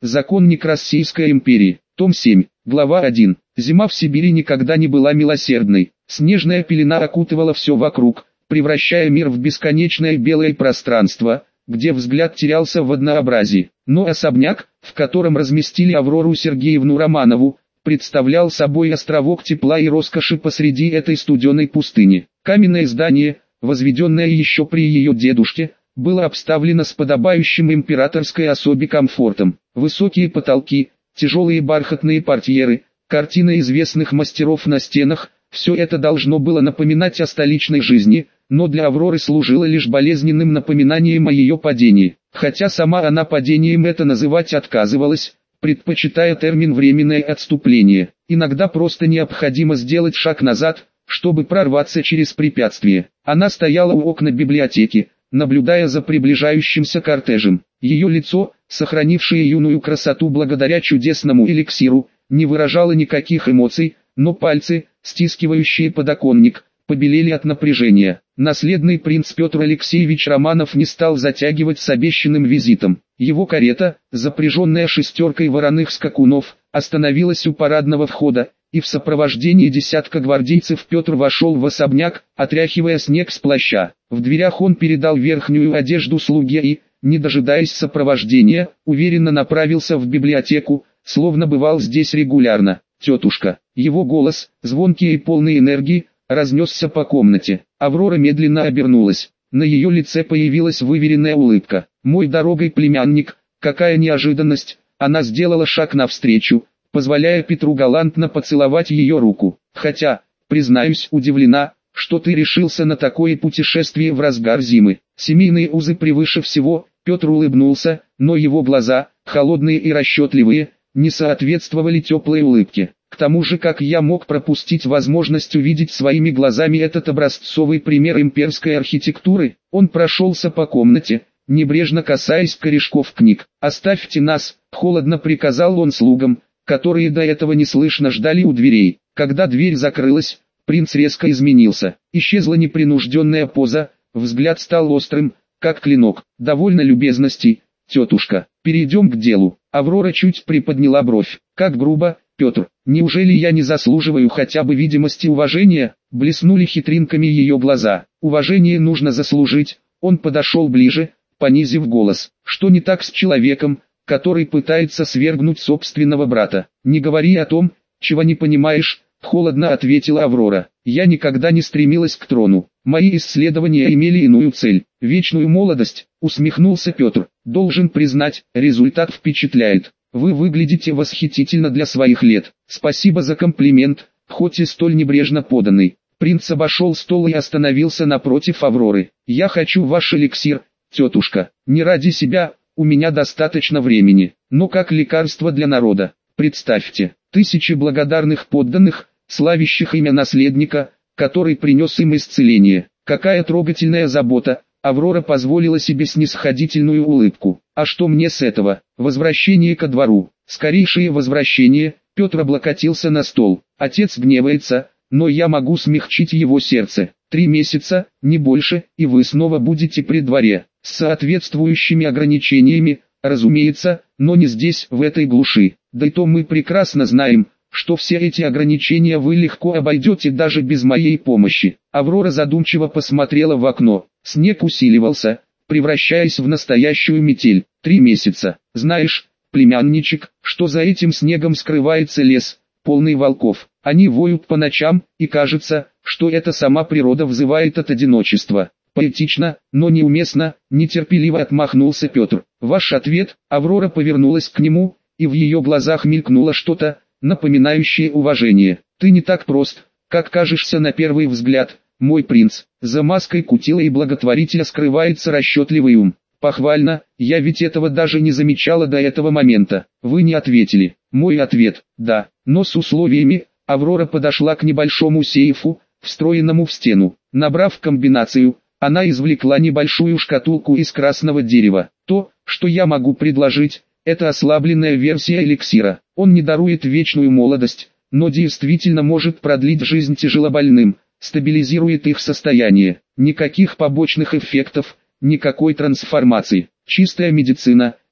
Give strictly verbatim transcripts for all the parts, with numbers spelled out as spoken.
Законник Российской империи. Том семь. Глава один. Зима в Сибири никогда не была милосердной. Снежная пелена окутывала все вокруг, превращая мир в бесконечное белое пространство, где взгляд терялся в однообразии. Но особняк, в котором разместили Аврору Сергеевну Романову, представлял собой островок тепла и роскоши посреди этой студеной пустыни. Каменное здание, возведенное еще при ее дедушке, было обставлено с подобающим императорской особе комфортом. Высокие потолки, тяжелые бархатные портьеры, картины известных мастеров на стенах – все это должно было напоминать о столичной жизни, но для Авроры служило лишь болезненным напоминанием о ее падении. Хотя сама она падением это называть отказывалась, предпочитая термин «временное отступление». Иногда просто необходимо сделать шаг назад, чтобы прорваться через препятствие. Она стояла у окна библиотеки, наблюдая за приближающимся кортежем. Ее лицо, сохранившее юную красоту благодаря чудесному эликсиру, не выражало никаких эмоций, но пальцы, стискивающие подоконник, побелели от напряжения. Наследный принц Петр Алексеевич Романов не стал затягивать с обещанным визитом. Его карета, запряженная шестеркой вороных скакунов, остановилась у парадного входа, и в сопровождении десятка гвардейцев Петр вошел в особняк, отряхивая снег с плаща. В дверях он передал верхнюю одежду слуге и, не дожидаясь сопровождения, уверенно направился в библиотеку, словно бывал здесь регулярно. «Тетушка». Его голос, звонкий и полный энергии, разнесся по комнате. Аврора медленно обернулась. На ее лице появилась выверенная улыбка. «Мой дорогой племянник, какая неожиданность!» Она сделала шаг навстречу, позволяя Петру галантно поцеловать ее руку. «Хотя, признаюсь, удивлена, что ты решился на такое путешествие в разгар зимы. Семейные узы превыше всего». Петр улыбнулся, но его глаза, холодные и расчетливые, не соответствовали теплой улыбке. К тому же, как я мог пропустить возможность увидеть своими глазами этот образцовый пример имперской архитектуры? Он прошелся по комнате, небрежно касаясь корешков книг. «Оставьте нас», — холодно приказал он слугам, которые до этого неслышно ждали у дверей. Когда дверь закрылась, принц резко изменился. Исчезла непринужденная поза, взгляд стал острым, как клинок. «Довольно любезностей, тетушка, перейдем к делу». Аврора чуть приподняла бровь. «Как грубо, Петр, неужели я не заслуживаю хотя бы видимости уважения?» Блеснули хитринками ее глаза. «Уважение нужно заслужить». Он подошел ближе, понизив голос. «Что не так с человеком, который пытается свергнуть собственного брата? Не говори о том, чего не понимаешь», — холодно ответила Аврора. «Я никогда не стремилась к трону. Мои исследования имели иную цель, вечную молодость», — усмехнулся Петр. «Должен признать, результат впечатляет. Вы выглядите восхитительно для своих лет. Спасибо за комплимент, хоть и столь небрежно поданный». Принц обошел стол и остановился напротив Авроры. «Я хочу ваш эликсир, тетушка. Не ради себя, у меня достаточно времени, но как лекарство для народа. Представьте, тысячи благодарных подданных, славящих имя наследника, который принес им исцеление. Какая трогательная забота!» Аврора позволила себе снисходительную улыбку. «А что мне с этого? Возвращение ко двору. Скорейшее возвращение». Петр облокотился на стол. «Отец гневается, но я могу смягчить его сердце. Три месяца, не больше, и вы снова будете при дворе. С соответствующими ограничениями, разумеется, но не здесь, в этой глуши. Да и то мы прекрасно знаем, что все эти ограничения вы легко обойдете даже без моей помощи». Аврора задумчиво посмотрела в окно. Снег усиливался, превращаясь в настоящую метель. «Три месяца. Знаешь, племянничек, что за этим снегом скрывается лес, полный волков. Они воют по ночам, и кажется, что это сама природа взывает от одиночества». «Поэтично, но неуместно», — нетерпеливо отмахнулся Петр. «Ваш ответ?» Аврора повернулась к нему, и в ее глазах мелькнуло что-то, напоминающее уважение. «Ты не так прост, как кажешься на первый взгляд, мой принц. За маской кутила и благотворителя скрывается расчетливый ум. Похвально, я ведь этого даже не замечала до этого момента». «Вы не ответили». «Мой ответ – да, но с условиями». Аврора подошла к небольшому сейфу, встроенному в стену. Набрав комбинацию, она извлекла небольшую шкатулку из красного дерева. «То, что я могу предложить, это ослабленная версия эликсира. Он не дарует вечную молодость, но действительно может продлить жизнь тяжелобольным, стабилизирует их состояние. Никаких побочных эффектов, никакой трансформации. Чистая медицина,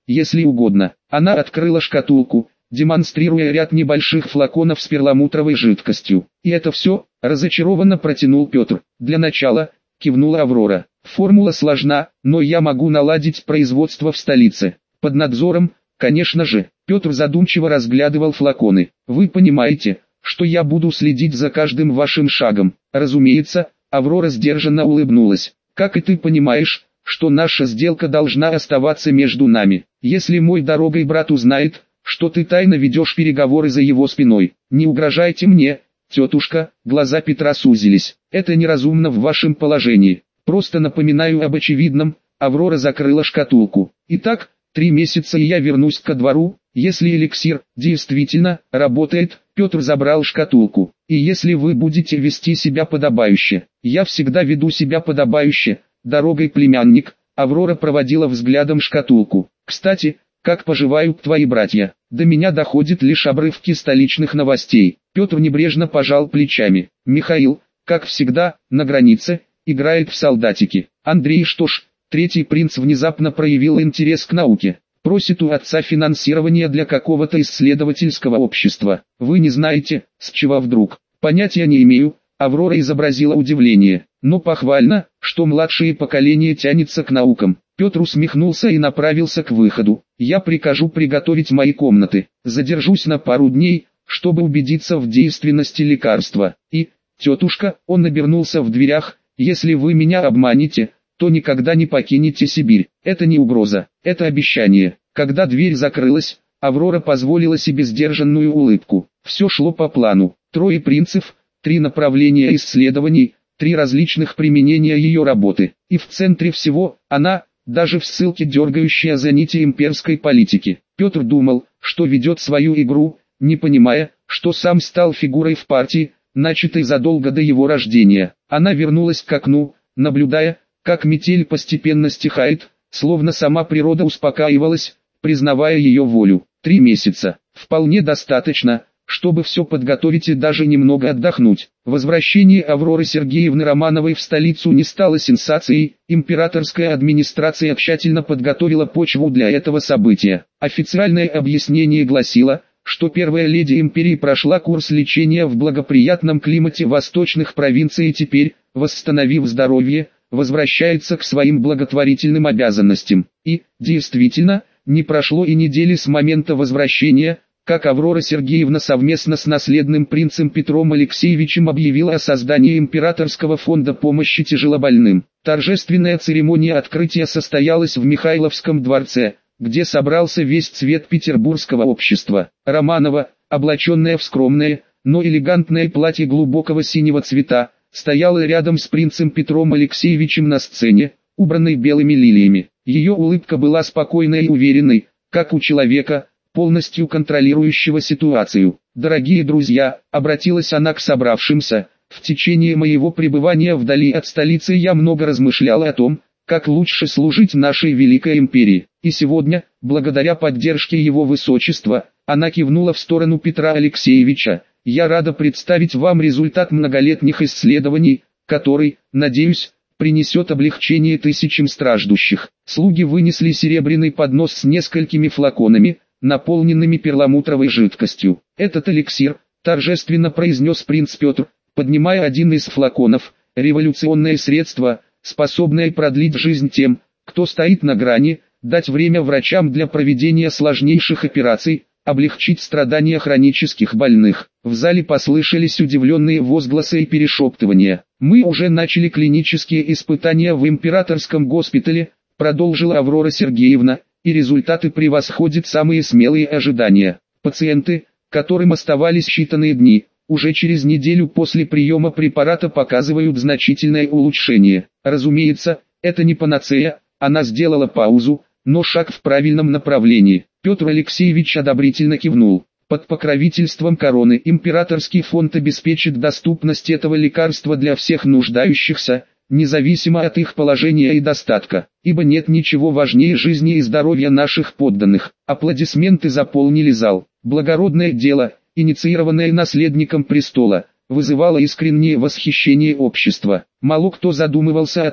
если угодно. Она открыла шкатулку, демонстрируя ряд небольших флаконов с перламутровой жидкостью. «И это все?» – разочарованно протянул Петр. «Для начала», – кивнула Аврора. «Формула сложна, но я могу наладить производство в столице. Под надзором, конечно же». Петр задумчиво разглядывал флаконы. «Вы понимаете, что я буду следить за каждым вашим шагом?» «Разумеется», – Аврора сдержанно улыбнулась. «Как и ты понимаешь, что наша сделка должна оставаться между нами. Если мой дорогой брат узнает, что ты тайно ведешь переговоры за его спиной, не угрожайте мне, тетушка». Глаза Петра сузились. «Это неразумно в вашем положении. Просто напоминаю об очевидном». Аврора закрыла шкатулку. «Итак, три месяца и я вернусь ко двору, если эликсир действительно работает». Петр забрал шкатулку. «И если вы будете вести себя подобающе». «Я всегда веду себя подобающе, дорогой племянник». Аврора проводила взглядом шкатулку. «Кстати, как поживают твои братья? До меня доходят лишь обрывки столичных новостей». Петр небрежно пожал плечами. «Михаил, как всегда, на границе, играет в солдатики. Андрей, что ж, третий принц внезапно проявил интерес к науке. Просит у отца финансирование для какого-то исследовательского общества. Вы не знаете, с чего вдруг?» «Понятия не имею». Аврора изобразила удивление. «Но похвально, что младшее поколение тянется к наукам». Петр усмехнулся и направился к выходу. «Я прикажу приготовить мои комнаты. Задержусь на пару дней, чтобы убедиться в действенности лекарства. И, тетушка», он обернулся в дверях, «если вы меня обманете, то никогда не покинете Сибирь. Это не угроза, это обещание». Когда дверь закрылась, Аврора позволила себе сдержанную улыбку. Все шло по плану. Трое принцев, три направления исследований, три различных применения ее работы. И в центре всего, она, даже в ссылке дергающая за нити имперской политики. Петр думал, что ведет свою игру, не понимая, что сам стал фигурой в партии, начатой задолго до его рождения. Она вернулась к окну, наблюдая, как метель постепенно стихает, словно сама природа успокаивалась, признавая ее волю. Три месяца. Вполне достаточно, чтобы все подготовить и даже немного отдохнуть. Возвращение Авроры Сергеевны Романовой в столицу не стало сенсацией, императорская администрация тщательно подготовила почву для этого события. Официальное объяснение гласило, что первая леди империи прошла курс лечения в благоприятном климате восточных провинций и теперь, восстановив здоровье, возвращается к своим благотворительным обязанностям. И, действительно, не прошло и недели с момента возвращения, как Аврора Сергеевна совместно с наследным принцем Петром Алексеевичем объявила о создании императорского фонда помощи тяжелобольным. Торжественная церемония открытия состоялась в Михайловском дворце, где собрался весь цвет петербургского общества. Романова, облаченная в скромное, но элегантное платье глубокого синего цвета, стояла рядом с принцем Петром Алексеевичем на сцене, убранной белыми лилиями. Ее улыбка была спокойной и уверенной, как у человека, полностью контролирующего ситуацию. «Дорогие друзья», — обратилась она к собравшимся, — «в течение моего пребывания вдали от столицы я много размышляла о том, как лучше служить нашей великой империи. И сегодня, благодаря поддержке его высочества», она кивнула в сторону Петра Алексеевича, «я рада представить вам результат многолетних исследований, который, надеюсь, принесет облегчение тысячам страждущих». Слуги вынесли серебряный поднос с несколькими флаконами, наполненными перламутровой жидкостью. «Этот эликсир», — торжественно произнес принц Петр, поднимая один из флаконов, — «революционное средство, способное продлить жизнь тем, кто стоит на грани, дать время врачам для проведения сложнейших операций, облегчить страдания хронических больных». В зале послышались удивленные возгласы и перешептывания. «Мы уже начали клинические испытания в императорском госпитале», — продолжила Аврора Сергеевна, «и результаты превосходят самые смелые ожидания. Пациенты, которым оставались считанные дни, уже через неделю после приема препарата показывают значительное улучшение. Разумеется, это не панацея». Она сделала паузу, но шаг в правильном направлении. Петр Алексеевич одобрительно кивнул. «Под покровительством короны императорский фонд обеспечит доступность этого лекарства для всех нуждающихся, независимо от их положения и достатка, ибо нет ничего важнее жизни и здоровья наших подданных». Аплодисменты заполнили зал. Благородное дело, инициированное наследником престола, вызывало искреннее восхищение общества. Мало кто задумывался о том,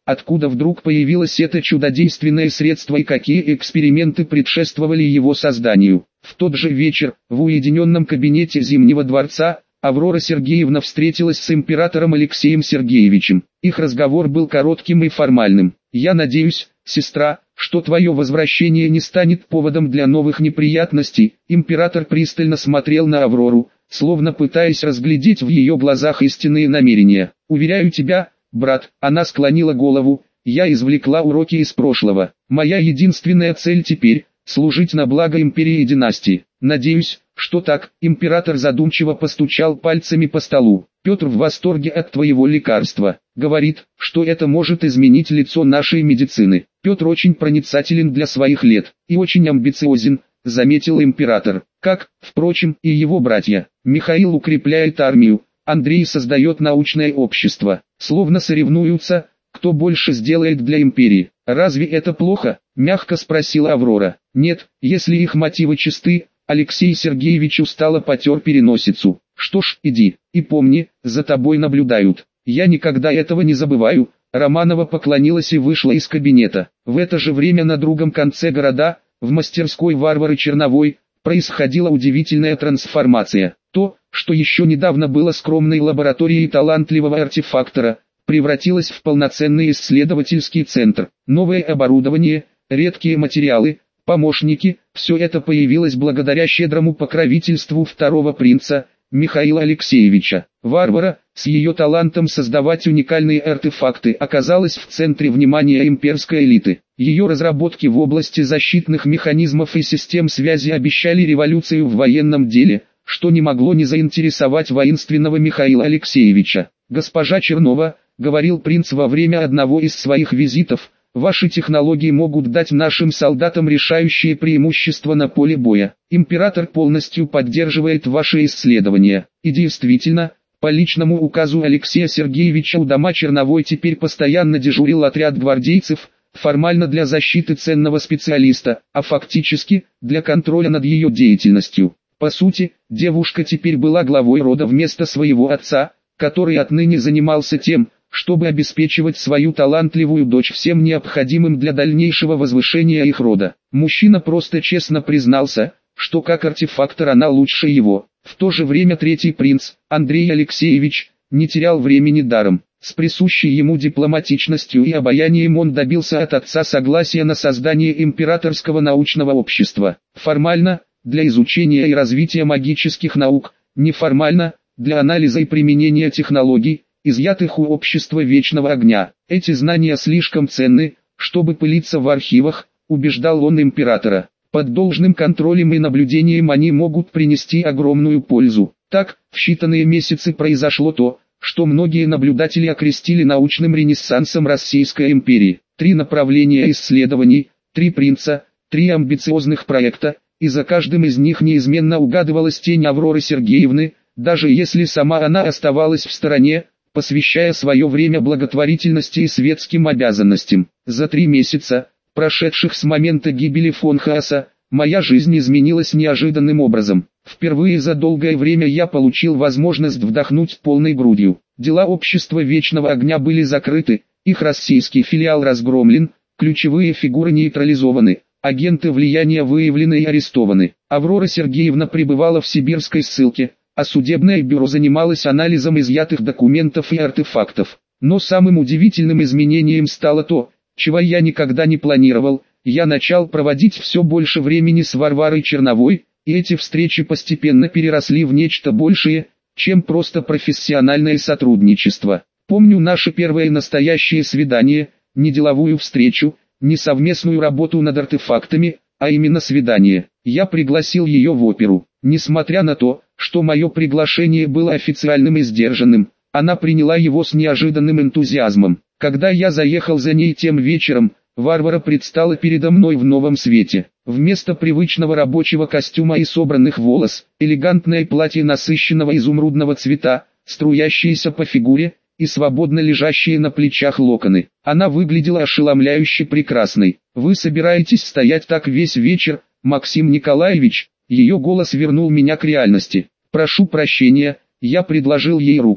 откуда вдруг появилось это чудодейственное средство и какие эксперименты предшествовали его созданию. В тот же вечер, в уединенном кабинете Зимнего дворца, Аврора Сергеевна встретилась с императором Алексеем Сергеевичем. Их разговор был коротким и формальным. «Я надеюсь, сестра, что твое возвращение не станет поводом для новых неприятностей». Император пристально смотрел на Аврору, словно пытаясь разглядеть в ее глазах истинные намерения. «Уверяю тебя, брат», она склонила голову, «я извлекла уроки из прошлого. Моя единственная цель теперь – служить на благо империи и династии. Надеюсь, что так». Император задумчиво постучал пальцами по столу. «Петр в восторге от твоего лекарства. Говорит, что это может изменить лицо нашей медицины. Петр очень проницателен для своих лет и очень амбициозен», заметил император, как, впрочем, и его братья. «Михаил укрепляет армию, Андрей создает научное общество, словно соревнуются, кто больше сделает для империи. Разве это плохо?» – мягко спросила Аврора. «Нет, если их мотивы чисты». Алексей Сергеевич устало потер переносицу. «Что ж, иди, и помни, за тобой наблюдают. Я никогда этого не забываю». Романова поклонилась и вышла из кабинета. В это же время на другом конце города, в мастерской Варвары Черновой, происходила удивительная трансформация. То, что еще недавно было скромной лабораторией талантливого артефактора, превратилось в полноценный исследовательский центр. Новое оборудование, редкие материалы, помощники – все это появилось благодаря щедрому покровительству второго принца, Михаила Алексеевича. Варвара, с ее талантом создавать уникальные артефакты, оказалась в центре внимания имперской элиты. Ее разработки в области защитных механизмов и систем связи обещали революцию в военном деле, что не могло не заинтересовать воинственного Михаила Алексеевича. «Госпожа Чернова», — говорил принц во время одного из своих визитов, — «ваши технологии могут дать нашим солдатам решающее преимущество на поле боя. Император полностью поддерживает ваши исследования». И действительно, по личному указу Алексея Сергеевича у дома Черновой теперь постоянно дежурил отряд гвардейцев, формально для защиты ценного специалиста, а фактически, для контроля над ее деятельностью. По сути, девушка теперь была главой рода вместо своего отца, который отныне занимался тем, чтобы обеспечивать свою талантливую дочь всем необходимым для дальнейшего возвышения их рода. Мужчина просто честно признался, что как артефактор она лучше его. В то же время третий принц, Андрей Алексеевич, не терял времени даром. С присущей ему дипломатичностью и обаянием он добился от отца согласия на создание императорского научного общества. Формально, для изучения и развития магических наук, неформально, для анализа и применения технологий, изъятых у общества Вечного Огня. Эти знания слишком ценны, чтобы пылиться в архивах, убеждал он императора. Под должным контролем и наблюдением они могут принести огромную пользу. Так, в считанные месяцы произошло то, что многие наблюдатели окрестили научным ренессансом Российской империи. Три направления исследований, три принца, три амбициозных проекта, и за каждым из них неизменно угадывалась тень Авроры Сергеевны, даже если сама она оставалась в стороне, посвящая свое время благотворительности и светским обязанностям. За три месяца, прошедших с момента гибели фон Хааса, моя жизнь изменилась неожиданным образом. Впервые за долгое время я получил возможность вдохнуть полной грудью. Дела общества Вечного Огня были закрыты, их российский филиал разгромлен, ключевые фигуры нейтрализованы, агенты влияния выявлены и арестованы. Аврора Сергеевна пребывала в сибирской ссылке, а судебное бюро занималось анализом изъятых документов и артефактов. Но самым удивительным изменением стало то, чего я никогда не планировал. Я начал проводить все больше времени с Варварой Черновой, и эти встречи постепенно переросли в нечто большее, чем просто профессиональное сотрудничество. Помню наше первое настоящее свидание, не деловую встречу, не совместную работу над артефактами, а именно свидание. Я пригласил ее в оперу. Несмотря на то, что мое приглашение было официальным и сдержанным, она приняла его с неожиданным энтузиазмом. Когда я заехал за ней тем вечером, Варвара предстала передо мной в новом свете. Вместо привычного рабочего костюма и собранных волос, элегантное платье насыщенного изумрудного цвета, струящиеся по фигуре, и свободно лежащие на плечах локоны. Она выглядела ошеломляюще прекрасной. «Вы собираетесь стоять так весь вечер, Максим Николаевич?» Ее голос вернул меня к реальности. «Прошу прощения», я предложил ей руку.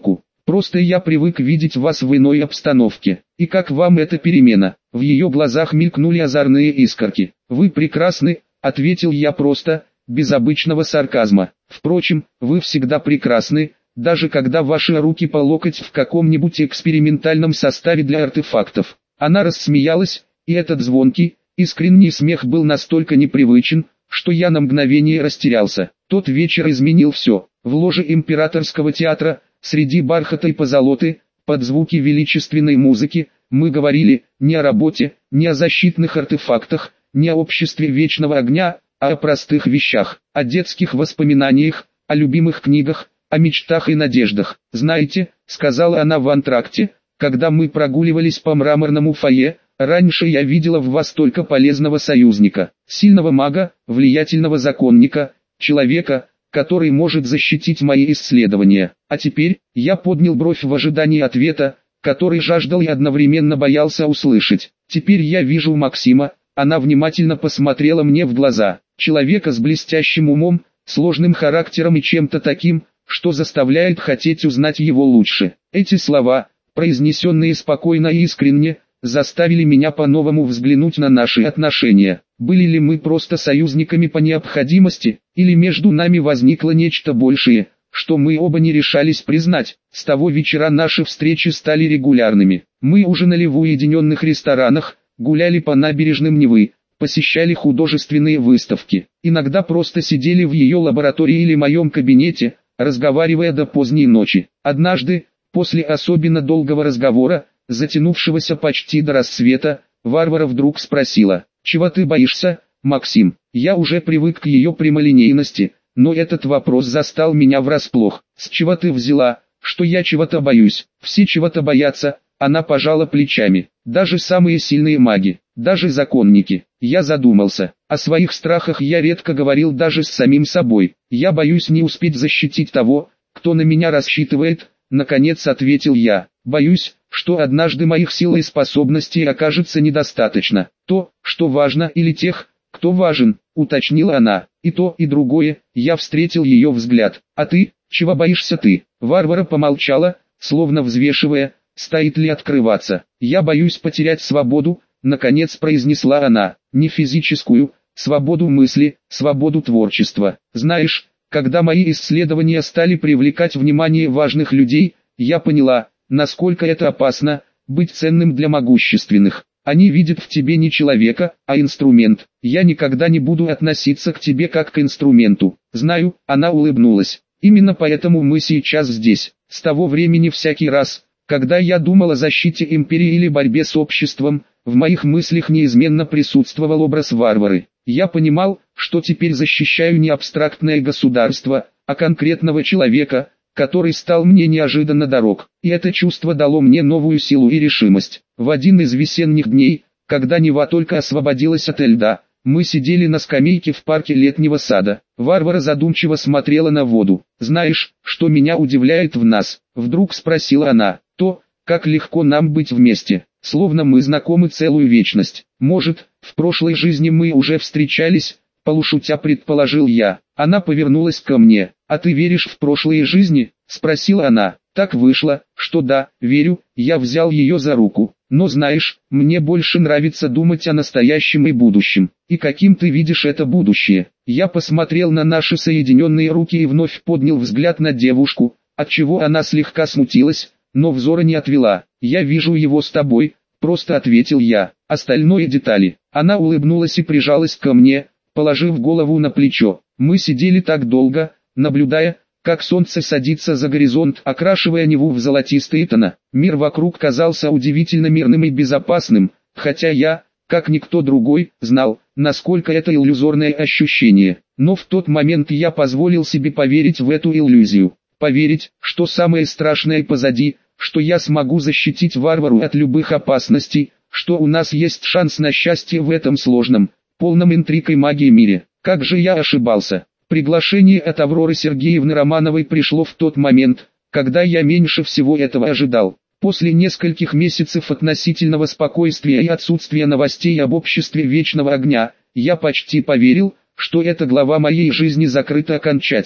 Просто я привык видеть вас в иной обстановке. И как вам эта перемена? В ее глазах мелькнули озорные искорки. Вы прекрасны, ответил я просто, без обычного сарказма. Впрочем, вы всегда прекрасны, даже когда ваши руки по локоть в каком-нибудь экспериментальном составе для артефактов. Она рассмеялась, и этот звонкий, искренний смех был настолько непривычен, что я на мгновение растерялся. Тот вечер изменил все. В ложе императорского театра, среди бархата и позолоты, под звуки величественной музыки, мы говорили не о работе, не о защитных артефактах, не о обществе вечного огня, а о простых вещах, о детских воспоминаниях, о любимых книгах, о мечтах и надеждах. «Знаете», — сказала она в антракте, когда мы прогуливались по мраморному фойе, «раньше я видела в вас только полезного союзника, сильного мага, влиятельного законника, человека, который может защитить мои исследования. А теперь», — я поднял бровь в ожидании ответа, который жаждал и одновременно боялся услышать. «Теперь я вижу Максима». Она внимательно посмотрела мне в глаза. Человека с блестящим умом, сложным характером и чем-то таким, что заставляет хотеть узнать его лучше. Эти слова, произнесенные спокойно и искренне, заставили меня по-новому взглянуть на наши отношения. Были ли мы просто союзниками по необходимости, или между нами возникло нечто большее, что мы оба не решались признать? С того вечера наши встречи стали регулярными. Мы ужинали в уединенных ресторанах, гуляли по набережным Невы, посещали художественные выставки. Иногда просто сидели в ее лаборатории или моем кабинете, разговаривая до поздней ночи. Однажды, после особенно долгого разговора, затянувшегося почти до рассвета, Варвара вдруг спросила: «Чего ты боишься, Максим?» Я уже привык к ее прямолинейности, но этот вопрос застал меня врасплох. «С чего ты взяла, что я чего-то боюсь?» «Все чего-то боятся», — она пожала плечами. «Даже самые сильные маги, даже законники». Я задумался. О своих страхах я редко говорил даже с самим собой. «Я боюсь не успеть защитить того, кто на меня рассчитывает», — наконец ответил я. «Боюсь, что однажды моих сил и способностей окажется недостаточно. То, что важно, или тех, кто важен», — уточнила она. «И то, и другое», — я встретил ее взгляд. «А ты, чего боишься ты?» Варвара помолчала, словно взвешивая, стоит ли открываться. «Я боюсь потерять свободу», — наконец произнесла она. «Не физическую, свободу мысли, свободу творчества. Знаешь, когда мои исследования стали привлекать внимание важных людей, я поняла, насколько это опасно, быть ценным для могущественных. Они видят в тебе не человека, а инструмент. Я никогда не буду относиться к тебе как к инструменту». «Знаю», — она улыбнулась. «Именно поэтому мы сейчас здесь. С того времени всякий раз, когда я думал о защите империи или борьбе с обществом, в моих мыслях неизменно присутствовал образ Варвары. Я понимал, что теперь защищаю не абстрактное государство, а конкретного человека, который стал мне неожиданно дорог. И это чувство дало мне новую силу и решимость. В один из весенних дней, когда Нева только освободилась от льда, мы сидели на скамейке в парке летнего сада. Варвара задумчиво смотрела на воду. «Знаешь, что меня удивляет в нас?» — вдруг спросила она. «То, как легко нам быть вместе, словно мы знакомы целую вечность. Может, в прошлой жизни мы уже встречались?» — полушутя предположил я. Она повернулась ко мне. «А ты веришь в прошлые жизни?» — спросила она. «Так вышло, что да, верю», — я взял ее за руку. «Но знаешь, мне больше нравится думать о настоящем и будущем. И каким ты видишь это будущее?» Я посмотрел на наши соединенные руки и вновь поднял взгляд на девушку, отчего она слегка смутилась, но взора не отвела. «Я вижу его с тобой», — просто ответил я. «Остальное детали». Она улыбнулась и прижалась ко мне, положив голову на плечо. Мы сидели так долго, наблюдая, как солнце садится за горизонт, окрашивая Неву в золотистые тона. Мир вокруг казался удивительно мирным и безопасным, хотя я, как никто другой, знал, насколько это иллюзорное ощущение. Но в тот момент я позволил себе поверить в эту иллюзию. Поверить, что самое страшное позади, что я смогу защитить Варвару от любых опасностей, что у нас есть шанс на счастье в этом сложном, полном интриг и магии мире. Как же я ошибался. Приглашение от Авроры Сергеевны Романовой пришло в тот момент, когда я меньше всего этого ожидал. После нескольких месяцев относительного спокойствия и отсутствия новостей об обществе Вечного Огня, я почти поверил, что эта глава моей жизни закрыта окончательно.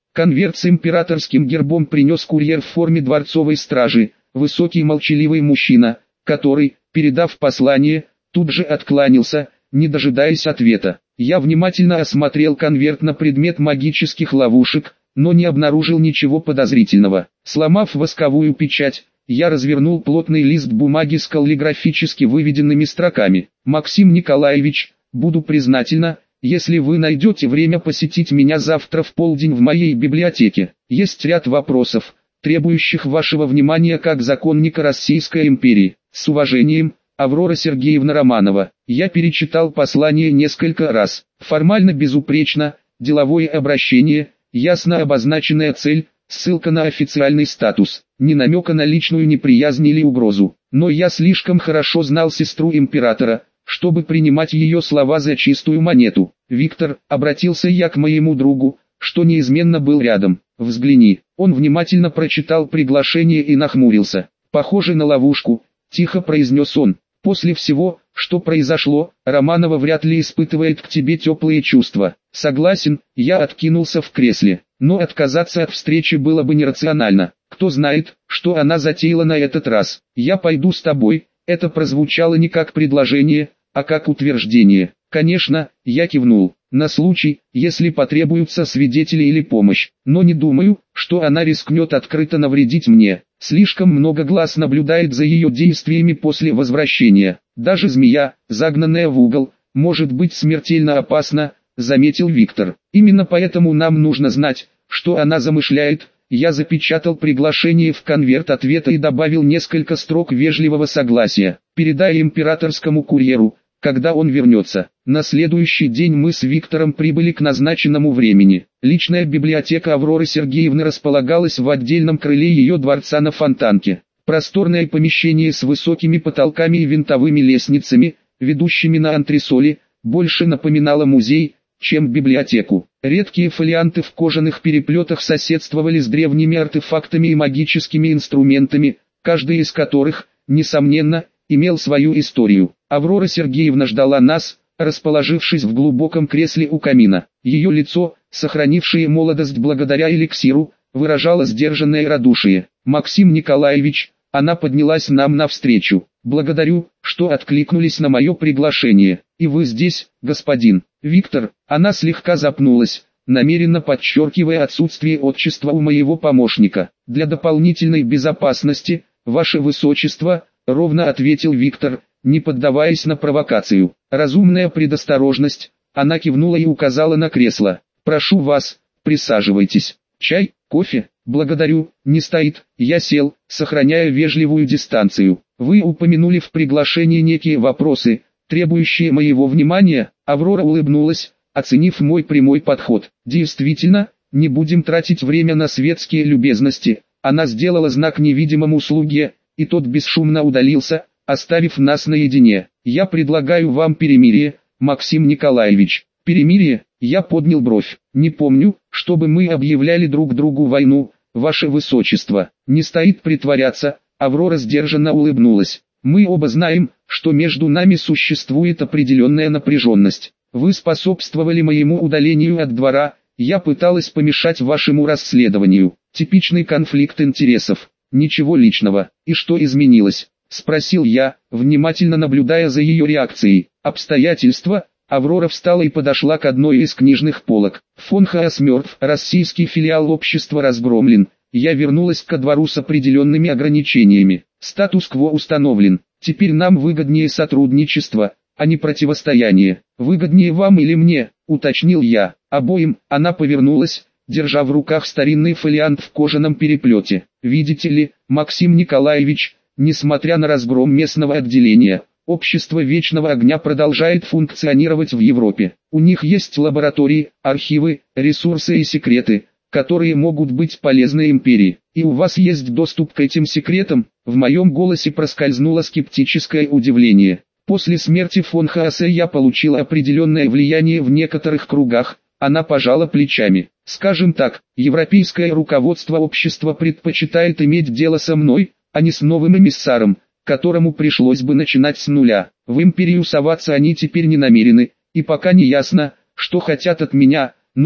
Конверт с императорским гербом принес курьер в форме дворцовой стражи, высокий молчаливый мужчина, который, передав послание, тут же откланялся, не дожидаясь ответа. Я внимательно осмотрел конверт на предмет магических ловушек, но не обнаружил ничего подозрительного. Сломав восковую печать, я развернул плотный лист бумаги с каллиграфически выведенными строками. «Максим Николаевич, буду признательна, если вы найдете время посетить меня завтра в полдень в моей библиотеке. Есть ряд вопросов, требующих вашего внимания как законника Российской империи. С уважением, Аврора Сергеевна Романова». Я перечитал послание несколько раз. Формально безупречно, деловое обращение, ясно обозначенная цель, ссылка на официальный статус, ни намека на личную неприязнь или угрозу. Но я слишком хорошо знал сестру императора, чтобы принимать ее слова за чистую монету. «Виктор», — обратился я к моему другу, что неизменно был рядом, — «взгляни». Он внимательно прочитал приглашение и нахмурился. «Похоже на ловушку», — тихо произнес он. «После всего, что произошло, Романова вряд ли испытывает к тебе теплые чувства». «Согласен», — я откинулся в кресле, но отказаться от встречи было бы нерационально. Кто знает, что она затеяла на этот раз. «Я пойду с тобой», — это прозвучало не как предложение, а как утверждение. «Конечно», — я кивнул, — «на случай, если потребуются свидетели или помощь, но не думаю, что она рискнет открыто навредить мне. Слишком много глаз наблюдает за ее действиями после возвращения. Даже змея, загнанная в угол, может быть смертельно опасна», — заметил Виктор. «Именно поэтому нам нужно знать, что она замышляет». Я запечатал приглашение в конверт ответа и добавил несколько строк вежливого согласия. «Передай императорскому курьеру, когда он вернется». На следующий день мы с Виктором прибыли к назначенному времени. Личная библиотека Авроры Сергеевны располагалась в отдельном крыле ее дворца на Фонтанке. Просторное помещение с высокими потолками и винтовыми лестницами, ведущими на антресоли, больше напоминало музей, чем библиотеку. Редкие фолианты в кожаных переплетах соседствовали с древними артефактами и магическими инструментами, каждый из которых, несомненно, имел свою историю. Аврора Сергеевна ждала нас, расположившись в глубоком кресле у камина. Ее лицо, сохранившее молодость благодаря эликсиру, выражало сдержанное радушие. «Максим Николаевич», — она поднялась нам навстречу, — «благодарю, что откликнулись на мое приглашение. И вы здесь, господин Виктор». Она слегка запнулась, намеренно подчеркивая отсутствие отчества у моего помощника. «Для дополнительной безопасности, ваше высочество», — ровно ответил Виктор, не поддаваясь на провокацию. «Разумная предосторожность», — она кивнула и указала на кресло. «Прошу вас, присаживайтесь. Чай, кофе?» «Благодарю, не стоит». Я сел, сохраняя вежливую дистанцию. «Вы упомянули в приглашении некие вопросы, требующие моего внимания». Аврора улыбнулась, оценив мой прямой подход. «Действительно, не будем тратить время на светские любезности». Она сделала знак невидимому слуге, и тот бесшумно удалился, оставив нас наедине. «Я предлагаю вам перемирие, Максим Николаевич». «Перемирие?» Я поднял бровь. «Не помню, чтобы мы объявляли друг другу войну, ваше высочество». «Не стоит притворяться», Аврора сдержанно улыбнулась. «Мы оба знаем, что между нами существует определенная напряженность. Вы способствовали моему удалению от двора, я пыталась помешать вашему расследованию. Типичный конфликт интересов. Ничего личного. И что изменилось?» — спросил я, внимательно наблюдая за ее реакцией. «Обстоятельства?» Аврора встала и подошла к одной из книжных полок. «Фон Хаас мертв, российский филиал общества разгромлен. Я вернулась ко двору с определенными ограничениями. Статус-кво установлен. Теперь нам выгоднее сотрудничество, а не противостояние». «Выгоднее вам или мне?» — уточнил я. «Обоим». Она повернулась, держа в руках старинный фолиант в кожаном переплете. «Видите ли, Максим Николаевич, несмотря на разгром местного отделения, Общество Вечного Огня продолжает функционировать в Европе. У них есть лаборатории, архивы, ресурсы и секреты, которые могут быть полезны империи. И у вас есть доступ к этим секретам?» В моем голосе проскользнуло скептическое удивление. «После смерти фон Хааса я получил определенное влияние в некоторых кругах». Она пожала плечами. «Скажем так, европейское руководство общества предпочитает иметь дело со мной, а не с новым эмиссаром, которому пришлось бы начинать с нуля. В империю соваться они теперь не намерены, и пока не ясно, что хотят от меня, но,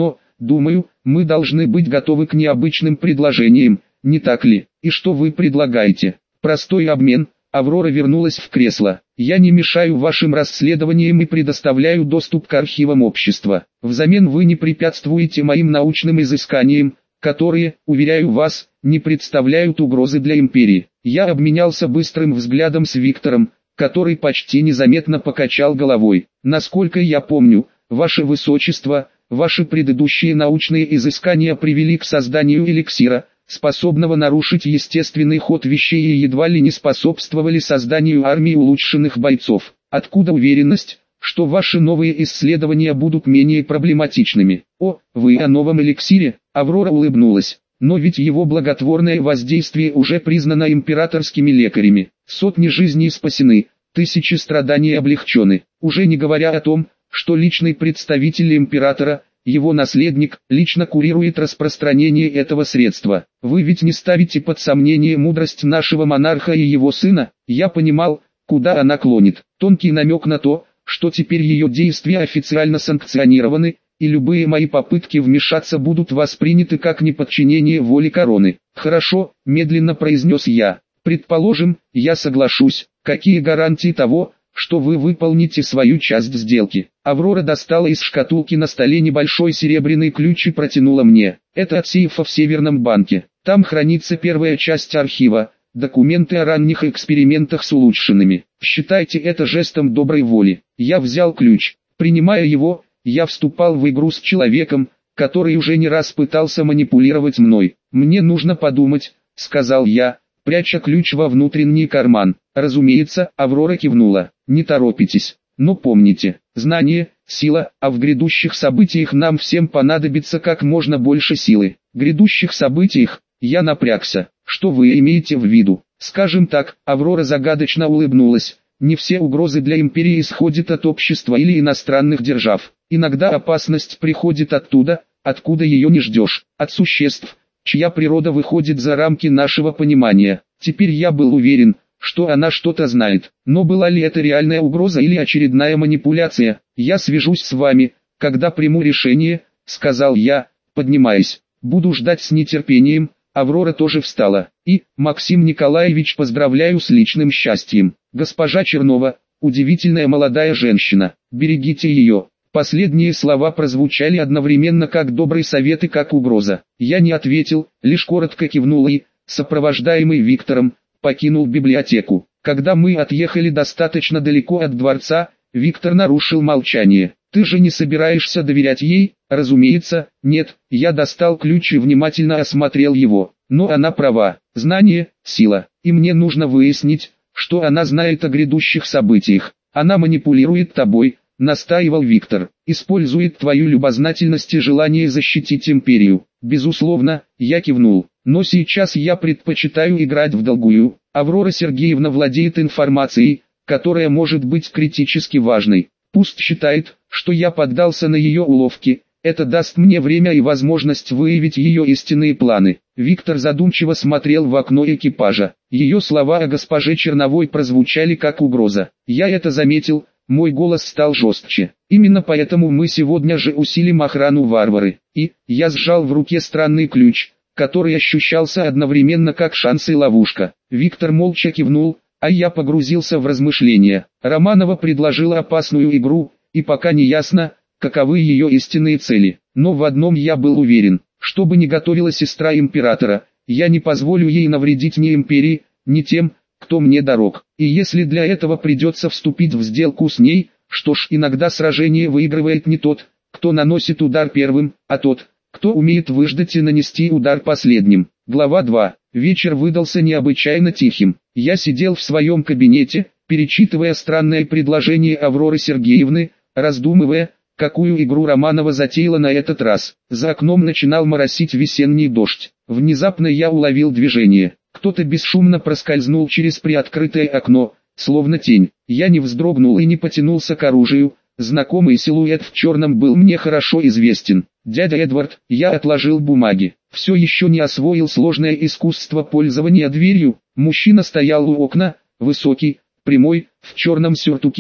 Думаю, мы должны быть готовы к необычным предложениям, не так ли? И что вы предлагаете? Простой обмен. Аврора вернулась в кресло. Я не мешаю вашим расследованиям и предоставляю доступ к архивам общества. Взамен вы не препятствуете моим научным изысканиям, которые, уверяю вас, не представляют угрозы для империи. Я обменялся быстрым взглядом с Виктором, который почти незаметно покачал головой. Насколько я помню, ваше высочество, ваши предыдущие научные изыскания привели к созданию эликсира, способного нарушить естественный ход вещей и едва ли не способствовали созданию армии улучшенных бойцов. Откуда уверенность, что ваши новые исследования будут менее проблематичными? О, вы о новом эликсире? Аврора улыбнулась. Но ведь его благотворное воздействие уже признано императорскими лекарями. Сотни жизней спасены, тысячи страданий облегчены. Уже не говоря о том, что личный представитель императора, его наследник, лично курирует распространение этого средства. Вы ведь не ставите под сомнение мудрость нашего монарха и его сына? Я понимал, куда она клонит. Тонкий намек на то, что теперь ее действия официально санкционированы, и любые мои попытки вмешаться будут восприняты как неподчинение воле короны. Хорошо, медленно произнес я. Предположим, я соглашусь. Какие гарантии того, что вы выполните свою часть сделки? Аврора достала из шкатулки на столе небольшой серебряный ключ и протянула мне. Это от сейфа в Северном банке. Там хранится первая часть архива, документы о ранних экспериментах с улучшенными. Считайте это жестом доброй воли. Я взял ключ. Принимая его, я вступал в игру с человеком, который уже не раз пытался манипулировать мной. Мне нужно подумать, сказал я, пряча ключ во внутренний карман. Разумеется, Аврора кивнула. Не торопитесь, но помните, знание – сила, а в грядущих событиях нам всем понадобится как можно больше силы. Грядущих событиях, я напрягся. Что вы имеете в виду? Скажем так, Аврора загадочно улыбнулась. Не все угрозы для империи исходят от общества или иностранных держав. Иногда опасность приходит оттуда, откуда ее не ждешь, от существ, чья природа выходит за рамки нашего понимания. Теперь я был уверен, что она что-то знает. Но была ли это реальная угроза или очередная манипуляция? Я свяжусь с вами, когда приму решение, сказал я, поднимаясь. Буду ждать с нетерпением. Аврора тоже встала. И, Максим Николаевич, поздравляю с личным счастьем. Госпожа Чернова, удивительная молодая женщина. Берегите ее. Последние слова прозвучали одновременно как добрый совет и как угроза. Я не ответил, лишь коротко кивнул и, сопровождаемый Виктором, покинул библиотеку. Когда мы отъехали достаточно далеко от дворца, Виктор нарушил молчание. «Ты же не собираешься доверять ей?» «Разумеется, нет». Я достал ключ и внимательно осмотрел его. Но она права. Знание – сила. И мне нужно выяснить, что она знает о грядущих событиях. Она манипулирует тобой, настаивал Виктор. Использует твою любознательность и желание защитить империю. Безусловно, я кивнул. Но сейчас я предпочитаю играть в долгую. Аврора Сергеевна владеет информацией, которая может быть критически важной. Пусть считает, что я поддался на ее уловки. Это даст мне время и возможность выявить ее истинные планы. Виктор задумчиво смотрел в окно экипажа. Ее слова о госпоже Черновой прозвучали как угроза. Я это заметил, мой голос стал жестче. Именно поэтому мы сегодня же усилим охрану варвары. И, я сжал в руке странный ключ, который ощущался одновременно как шанс и ловушка. Виктор молча кивнул, а я погрузился в размышления. Романова предложила опасную игру, и пока не ясно, каковы ее истинные цели. Но в одном я был уверен, что бы ни готовила сестра императора, я не позволю ей навредить ни империи, ни тем, кто мне дорог. И если для этого придется вступить в сделку с ней, что ж, иногда сражение выигрывает не тот, кто наносит удар первым, а тот, кто умеет выждать и нанести удар последним. Глава два. Вечер выдался необычайно тихим. Я сидел в своем кабинете, перечитывая странное предложение Авроры Сергеевны, раздумывая, какую игру Романова затеяла на этот раз. За окном начинал моросить весенний дождь. Внезапно я уловил движение. Кто-то бесшумно проскользнул через приоткрытое окно, словно тень. Я не вздрогнул и не потянулся к оружию. Знакомый силуэт в черном был мне хорошо известен. «Дядя Эдвард», я отложил бумаги. Все еще не освоил сложное искусство пользования дверью. Мужчина стоял у окна, высокий, прямой, в черном сюртуке,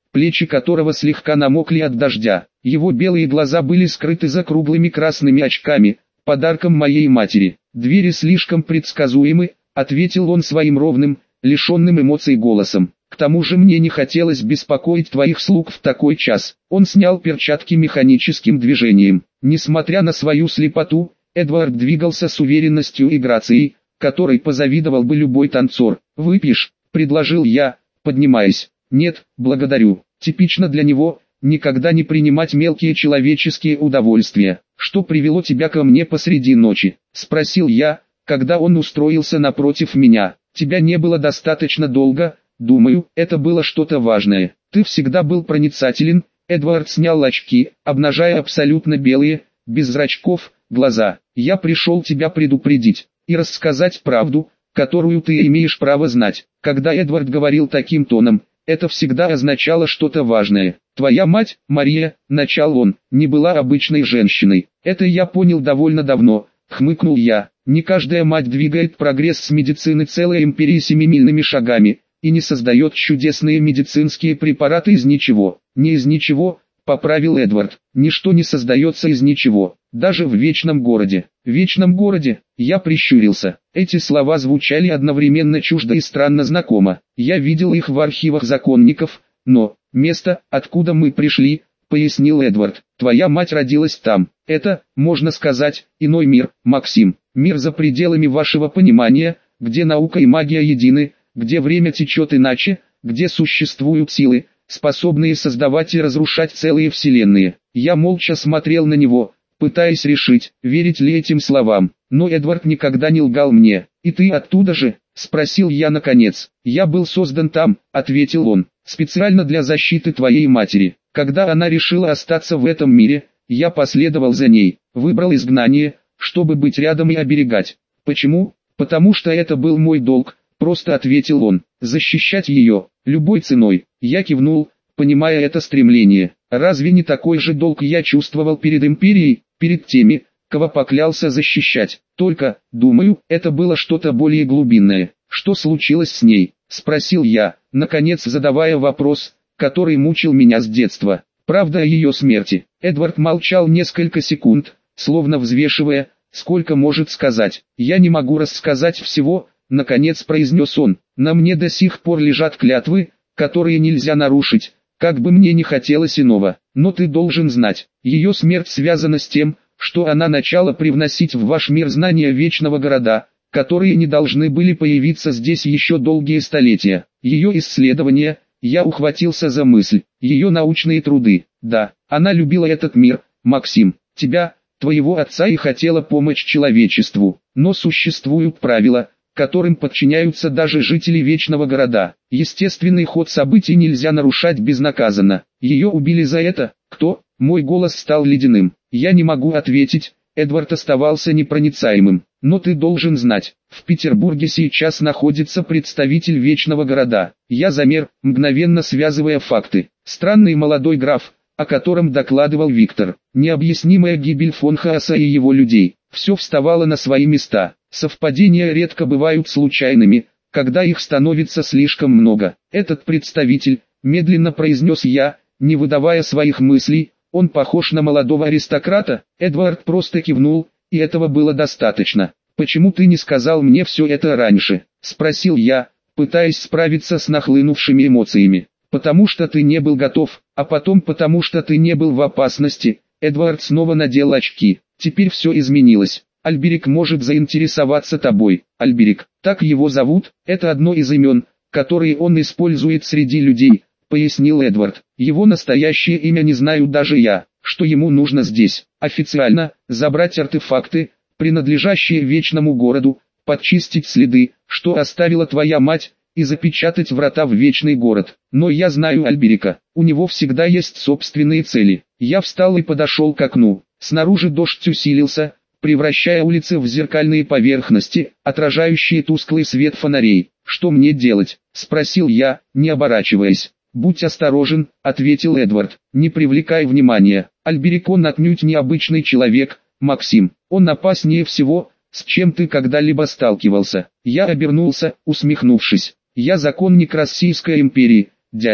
плечи которого слегка намокли от дождя. Его белые глаза были скрыты за круглыми красными очками, подарком моей матери. «Двери слишком предсказуемы», — ответил он своим ровным, лишенным эмоций голосом. «К тому же мне не хотелось беспокоить твоих слуг в такой час». Он снял перчатки механическим движением. Несмотря на свою слепоту, Эдвард двигался с уверенностью и грацией, которой позавидовал бы любой танцор. «Выпьешь?» — предложил я, поднимаясь. «Нет, благодарю». Типично для него, никогда не принимать мелкие человеческие удовольствия. «Что привело тебя ко мне посреди ночи?» — спросил я, когда он устроился напротив меня. «Тебя не было достаточно долго, думаю, это было что-то важное. Ты всегда был проницателен». Эдвард снял очки, обнажая абсолютно белые, без зрачков, глаза. «Я пришел тебя предупредить и рассказать правду, которую ты имеешь право знать». Когда Эдвард говорил таким тоном, это всегда означало что-то важное. «Твоя мать, Мария», — начал он, — «не была обычной женщиной. Это я понял довольно давно», — хмыкнул я. «Не каждая мать двигает прогресс с медицины целой империи семимильными шагами, и не создает чудесные медицинские препараты из ничего». «Не из ничего», — поправил Эдвард. «Ничто не создается из ничего, даже в Вечном Городе». «В Вечном Городе?» Я прищурился. Эти слова звучали одновременно чуждо и странно знакомо. Я видел их в архивах законников, но «место, откуда мы пришли», — пояснил Эдвард. «Твоя мать родилась там. Это, можно сказать, иной мир, Максим. Мир за пределами вашего понимания, где наука и магия едины, где время течет иначе, где существуют силы, способные создавать и разрушать целые вселенные». Я молча смотрел на него, пытаясь решить, верить ли этим словам. Но Эдвард никогда не лгал мне. «И ты оттуда же?» — спросил я наконец. «Я был создан там», — ответил он, — «специально для защиты твоей матери. Когда она решила остаться в этом мире, я последовал за ней, выбрал изгнание, чтобы быть рядом и оберегать». «Почему?» «Потому что это был мой долг», — просто ответил он, — «защищать ее, любой ценой». Я кивнул, понимая это стремление. Разве не такой же долг я чувствовал перед империей, перед теми, кого поклялся защищать? Только, думаю, это было что-то более глубинное. «Что случилось с ней?» — спросил я, наконец задавая вопрос, который мучил меня с детства. «Правда о ее смерти?» Эдвард молчал несколько секунд, словно взвешивая, сколько может сказать. «Я не могу рассказать всего», — наконец произнес он. «На мне до сих пор лежат клятвы, которые нельзя нарушить, как бы мне не хотелось иного. Но ты должен знать, ее смерть связана с тем, что она начала привносить в ваш мир знания Вечного Города, которые не должны были появиться здесь еще долгие столетия. Ее исследования», я ухватился за мысль, «ее научные труды». Да, она любила этот мир, Максим, тебя, твоего отца, и хотела помочь человечеству. Но существуют правила, которым подчиняются даже жители Вечного Города. Естественный ход событий нельзя нарушать безнаказанно. Ее убили за это. Кто? Мой голос стал ледяным. Я не могу ответить. Эдвард оставался непроницаемым. «Но ты должен знать, в Петербурге сейчас находится представитель Вечного Города». Я замер, мгновенно связывая факты. Странный молодой граф, о котором докладывал Виктор. Необъяснимая гибель фон Хааса и его людей. Все вставало на свои места. Совпадения редко бывают случайными, когда их становится слишком много. «Этот представитель», медленно произнес я, не выдавая своих мыслей, «он похож на молодого аристократа?» Эдвард просто кивнул, и этого было достаточно. «Почему ты не сказал мне все это раньше?» — спросил я, пытаясь справиться с нахлынувшими эмоциями. «Потому что ты не был готов, а потом потому что ты не был в опасности». Эдвард снова надел очки. «Теперь все изменилось. Альберик может заинтересоваться тобой». «Альберик, так его зовут, это одно из имен, которые он использует среди людей», — пояснил Эдвард. «Его настоящее имя не знаю даже я. Что ему нужно здесь? Официально, забрать артефакты, принадлежащие Вечному Городу, подчистить следы, что оставила твоя мать, и запечатать врата в Вечный Город. Но я знаю Альберика, у него всегда есть собственные цели». Я встал и подошел к окну. Снаружи дождь усилился, превращая улицы в зеркальные поверхности, отражающие тусклый свет фонарей. «Что мне делать?» — спросил я, не оборачиваясь. «Будь осторожен», — ответил Эдвард, — «не привлекай внимания. Альберик, он отнюдь необычный человек, Максим. Он опаснее всего, с чем ты когда-либо сталкивался». Я обернулся, усмехнувшись. «Я законник Российской империи, дядя».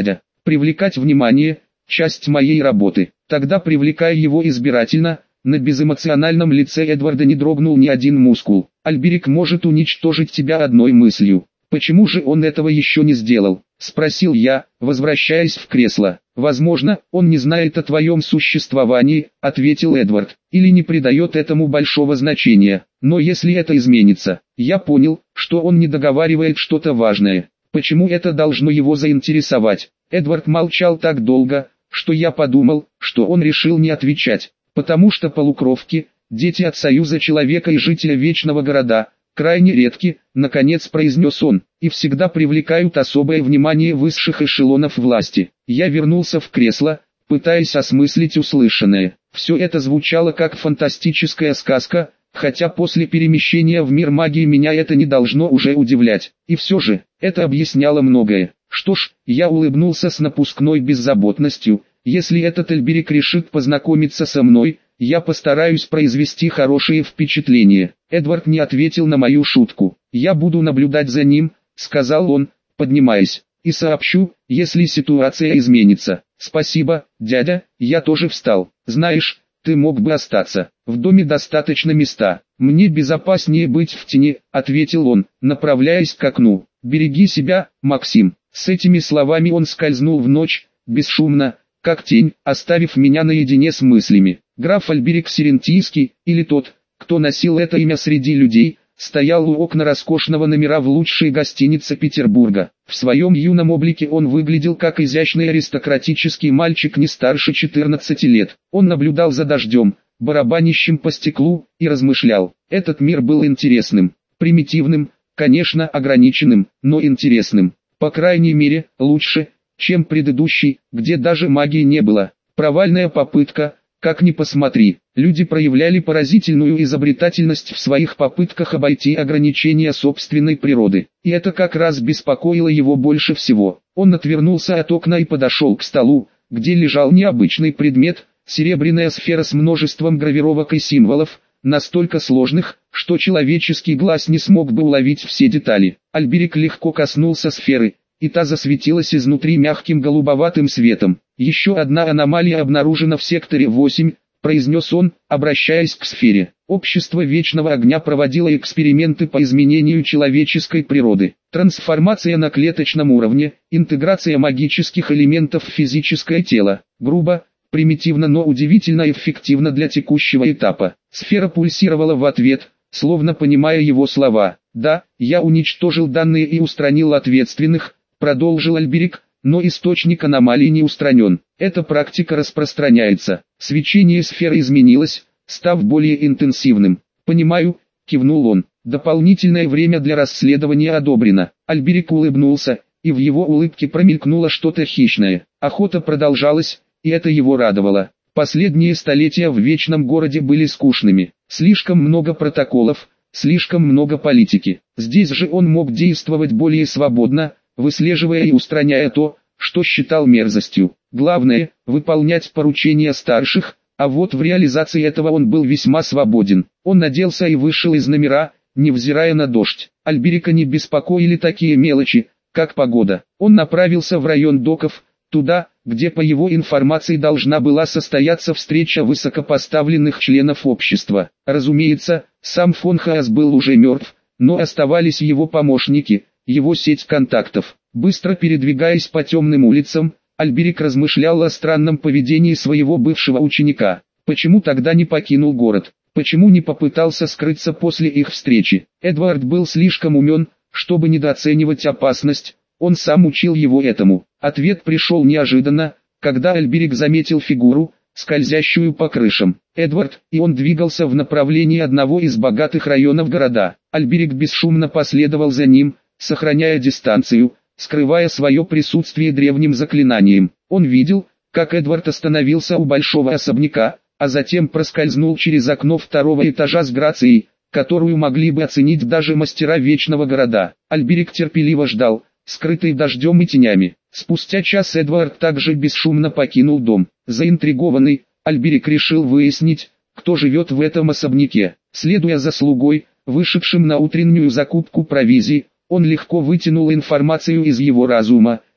Привлекать внимание – часть моей работы. Тогда привлекая его избирательно, на безэмоциональном лице Эдварда не дрогнул ни один мускул. Альберик может уничтожить тебя одной мыслью. Почему же он этого еще не сделал? Спросил я, возвращаясь в кресло. Возможно, он не знает о твоем существовании, ответил Эдвард, или не придает этому большого значения. Но если это изменится, я понял, что он не договаривает что-то важное. Почему это должно его заинтересовать? Эдвард молчал так долго, что я подумал, что он решил не отвечать. Потому что полукровки, дети от союза человека и жителя Вечного Города, крайне редки, наконец произнес он, и всегда привлекают особое внимание высших эшелонов власти. Я вернулся в кресло, пытаясь осмыслить услышанное. Все это звучало как фантастическая сказка, хотя после перемещения в мир магии меня это не должно уже удивлять. И все же, это объясняло многое. Что ж, я улыбнулся с напускной беззаботностью. Если этот Альберик решит познакомиться со мной, я постараюсь произвести хорошее впечатление. Эдвард не ответил на мою шутку. Я буду наблюдать за ним, сказал он, поднимаясь, и сообщу, если ситуация изменится. Спасибо, дядя, я тоже встал. Знаешь, ты мог бы остаться. В доме достаточно места. Мне безопаснее быть в тени, ответил он, направляясь к окну. Береги себя, Максим. С этими словами он скользнул в ночь, бесшумно, как тень, оставив меня наедине с мыслями. Граф Альберик Сирентийский, или тот, кто носил это имя среди людей, стоял у окна роскошного номера в лучшей гостинице Петербурга. В своем юном облике он выглядел как изящный аристократический мальчик не старше четырнадцати лет. Он наблюдал за дождем, барабанящим по стеклу, и размышлял. Этот мир был интересным, примитивным, конечно ограниченным, но интересным. По крайней мере, лучше, чем предыдущий, где даже магии не было. Провальная попытка, как ни посмотри. Люди проявляли поразительную изобретательность в своих попытках обойти ограничения собственной природы. И это как раз беспокоило его больше всего. Он отвернулся от окна и подошел к столу, где лежал необычный предмет, серебряная сфера с множеством гравировок и символов, настолько сложных, что человеческий глаз не смог бы уловить все детали. Альберик легко коснулся сферы, и та засветилась изнутри мягким голубоватым светом. «Еще одна аномалия обнаружена в секторе восемь», — произнес он, обращаясь к сфере. Общество Вечного Огня проводило эксперименты по изменению человеческой природы. Трансформация на клеточном уровне, интеграция магических элементов в физическое тело. Грубо, примитивно, но удивительно эффективно для текущего этапа. Сфера пульсировала в ответ, словно понимая его слова. «Да, я уничтожил данные и устранил ответственных», — продолжил Альберик, но источник аномалии не устранен. Эта практика распространяется. Свечение сферы изменилось, став более интенсивным. «Понимаю», — кивнул он. «Дополнительное время для расследования одобрено». Альберик улыбнулся, и в его улыбке промелькнуло что-то хищное. Охота продолжалась, и это его радовало. Последние столетия в Вечном Городе были скучными. Слишком много протоколов, слишком много политики. Здесь же он мог действовать более свободно, выслеживая и устраняя то, что считал мерзостью. Главное – выполнять поручения старших, а вот в реализации этого он был весьма свободен. Он оделся и вышел из номера, невзирая на дождь. Альберика не беспокоили такие мелочи, как погода. Он направился в район доков, туда, где по его информации должна была состояться встреча высокопоставленных членов общества. Разумеется, сам фон Хаас был уже мертв, но оставались его помощники, его сеть контактов. Быстро передвигаясь по темным улицам, Альберик размышлял о странном поведении своего бывшего ученика. Почему тогда не покинул город? Почему не попытался скрыться после их встречи? Эдвард был слишком умен, чтобы недооценивать опасность. Он сам учил его этому. Ответ пришел неожиданно, когда Альберик заметил фигуру, скользящую по крышам. Эдвард, и он двигался в направлении одного из богатых районов города. Альберик бесшумно последовал за ним, сохраняя дистанцию, скрывая свое присутствие древним заклинанием. Он видел, как Эдвард остановился у большого особняка, а затем проскользнул через окно второго этажа с грацией, которую могли бы оценить даже мастера Вечного Города. Альберик терпеливо ждал, скрытый дождем и тенями. Спустя час Эдвард также бесшумно покинул дом. Заинтригованный, Альберик решил выяснить, кто живет в этом особняке. Следуя за слугой, вышедшим на утреннюю закупку провизии, он легко вытянул информацию из его разума,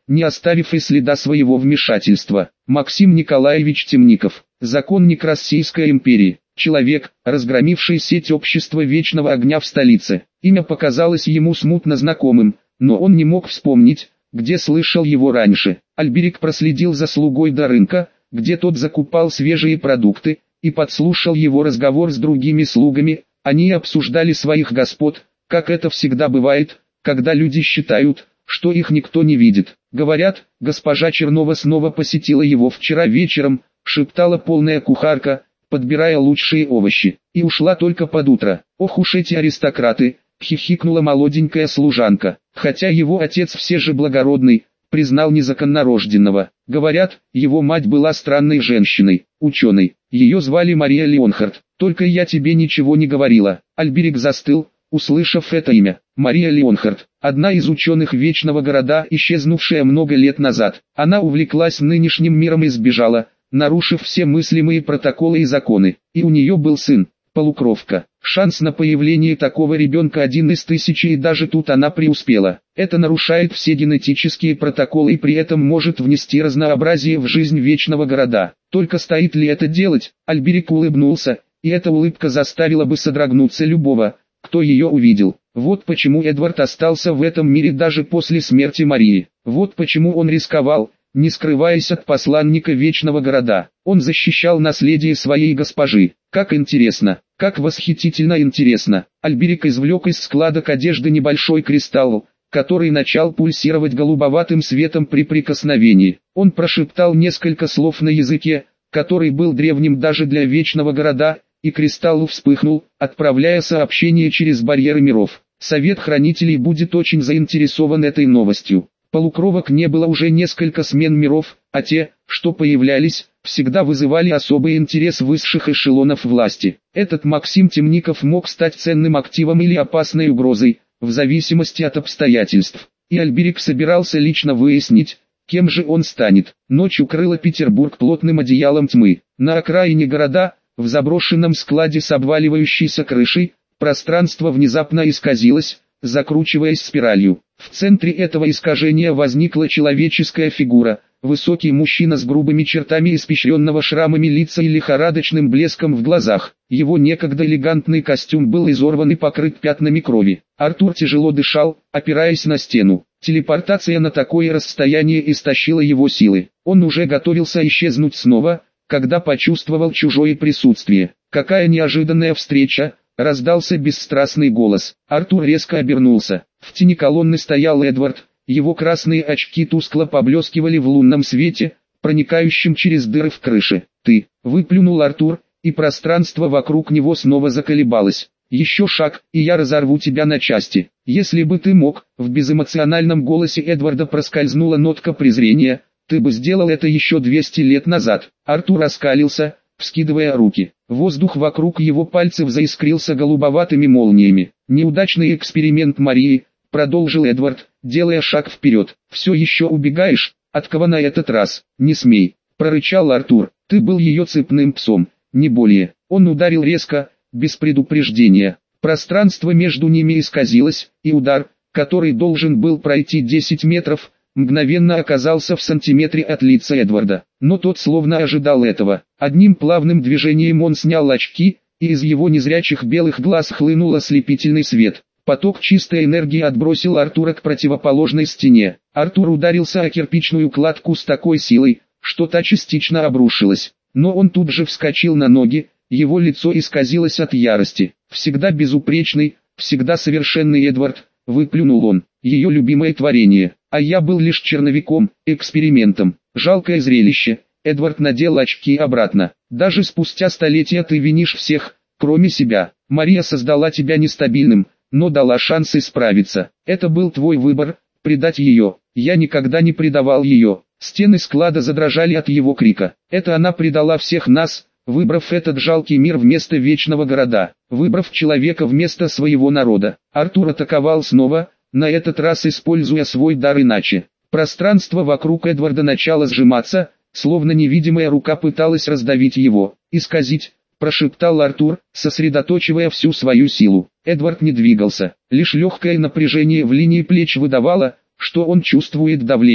не оставив и следа своего вмешательства. Максим Николаевич Темников, законник Российской империи, человек, разгромивший сеть общества Вечного Огня в столице. Имя показалось ему смутно знакомым, но он не мог вспомнить, где слышал его раньше. Альберик проследил за слугой до рынка, где тот закупал свежие продукты, и подслушал его разговор с другими слугами. Они обсуждали своих господ, как это всегда бывает, когда люди считают, что их никто не видит. Говорят, госпожа Чернова снова посетила его вчера вечером, шептала полная кухарка, подбирая лучшие овощи, и ушла только под утро. Ох уж эти аристократы, хихикнула молоденькая служанка, хотя его отец все же благородный, признал незаконнорожденного. Говорят, его мать была странной женщиной, ученой, ее звали Мария Леонхард, только я тебе ничего не говорила. Альберик застыл, услышав это имя. Мария Леонхард, одна из ученых Вечного Города, исчезнувшая много лет назад. Она увлеклась нынешним миром и сбежала, нарушив все мыслимые протоколы и законы. И у нее был сын, полукровка. Шанс на появление такого ребенка один из тысячи, и даже тут она преуспела. Это нарушает все генетические протоколы и при этом может внести разнообразие в жизнь Вечного Города. Только стоит ли это делать? Альберик улыбнулся, и эта улыбка заставила бы содрогнуться любого, кто ее увидел. Вот почему Эдвард остался в этом мире даже после смерти Марии. Вот почему он рисковал, не скрываясь от посланника Вечного Города. Он защищал наследие своей госпожи. Как интересно, как восхитительно интересно. Альберик извлек из складок одежды небольшой кристалл, который начал пульсировать голубоватым светом при прикосновении. Он прошептал несколько слов на языке, который был древним даже для Вечного Города, и кристалл вспыхнул, отправляя сообщение через барьеры миров. Совет Хранителей будет очень заинтересован этой новостью. Полукровок не было уже несколько смен миров, а те, что появлялись, всегда вызывали особый интерес высших эшелонов власти. Этот Максим Темников мог стать ценным активом или опасной угрозой, в зависимости от обстоятельств. И Альберик собирался лично выяснить, кем же он станет. Ночь укрыла Петербург плотным одеялом тьмы. На окраине города, в заброшенном складе с обваливающейся крышей, пространство внезапно исказилось, закручиваясь спиралью. В центре этого искажения возникла человеческая фигура, высокий мужчина с грубыми чертами испещренного шрамами лица и лихорадочным блеском в глазах. Его некогда элегантный костюм был изорван и покрыт пятнами крови. Артур тяжело дышал, опираясь на стену. Телепортация на такое расстояние истощила его силы. Он уже готовился исчезнуть снова, когда почувствовал чужое присутствие. Какая неожиданная встреча! Раздался бесстрастный голос. Артур резко обернулся. В тени колонны стоял Эдвард. Его красные очки тускло поблескивали в лунном свете, проникающем через дыры в крыше. «Ты!» — выплюнул Артур, и пространство вокруг него снова заколебалось. «Еще шаг, и я разорву тебя на части. Если бы ты мог!» — в безэмоциональном голосе Эдварда проскользнула нотка презрения. «Ты бы сделал это еще двести лет назад». Артур оскалился, вскидывая руки. Воздух вокруг его пальцев заискрился голубоватыми молниями. «Неудачный эксперимент Марии», — продолжил Эдвард, делая шаг вперед. «Все еще убегаешь? От кого на этот раз? Не смей», — прорычал Артур. «Ты был ее цепным псом, не более». Он ударил резко, без предупреждения. Пространство между ними исказилось, и удар, который должен был пройти десять метров, мгновенно оказался в сантиметре от лица Эдварда. Но тот словно ожидал этого. Одним плавным движением он снял очки, и из его незрячих белых глаз хлынул ослепительный свет. Поток чистой энергии отбросил Артура к противоположной стене. Артур ударился о кирпичную кладку с такой силой, что та частично обрушилась. Но он тут же вскочил на ноги, его лицо исказилось от ярости. «Всегда безупречный, всегда совершенный Эдвард», — выплюнул он, — «ее любимое творение. А я был лишь черновиком, экспериментом. Жалкое зрелище». Эдвард надел очки обратно. «Даже спустя столетия ты винишь всех, кроме себя. Мария создала тебя нестабильным, но дала шанс исправиться. Это был твой выбор, предать ее. Я никогда не предавал ее». Стены склада задрожали от его крика. «Это она предала всех нас, выбрав этот жалкий мир вместо Вечного Города, выбрав человека вместо своего народа». Артур атаковал снова, на этот раз используя свой дар иначе. Пространство вокруг Эдварда начало сжиматься, словно невидимая рука пыталась раздавить его, исказить, прошептал Артур, сосредоточивая всю свою силу. Эдвард не двигался, лишь легкое напряжение в линии плеч выдавало, что он чувствует давление.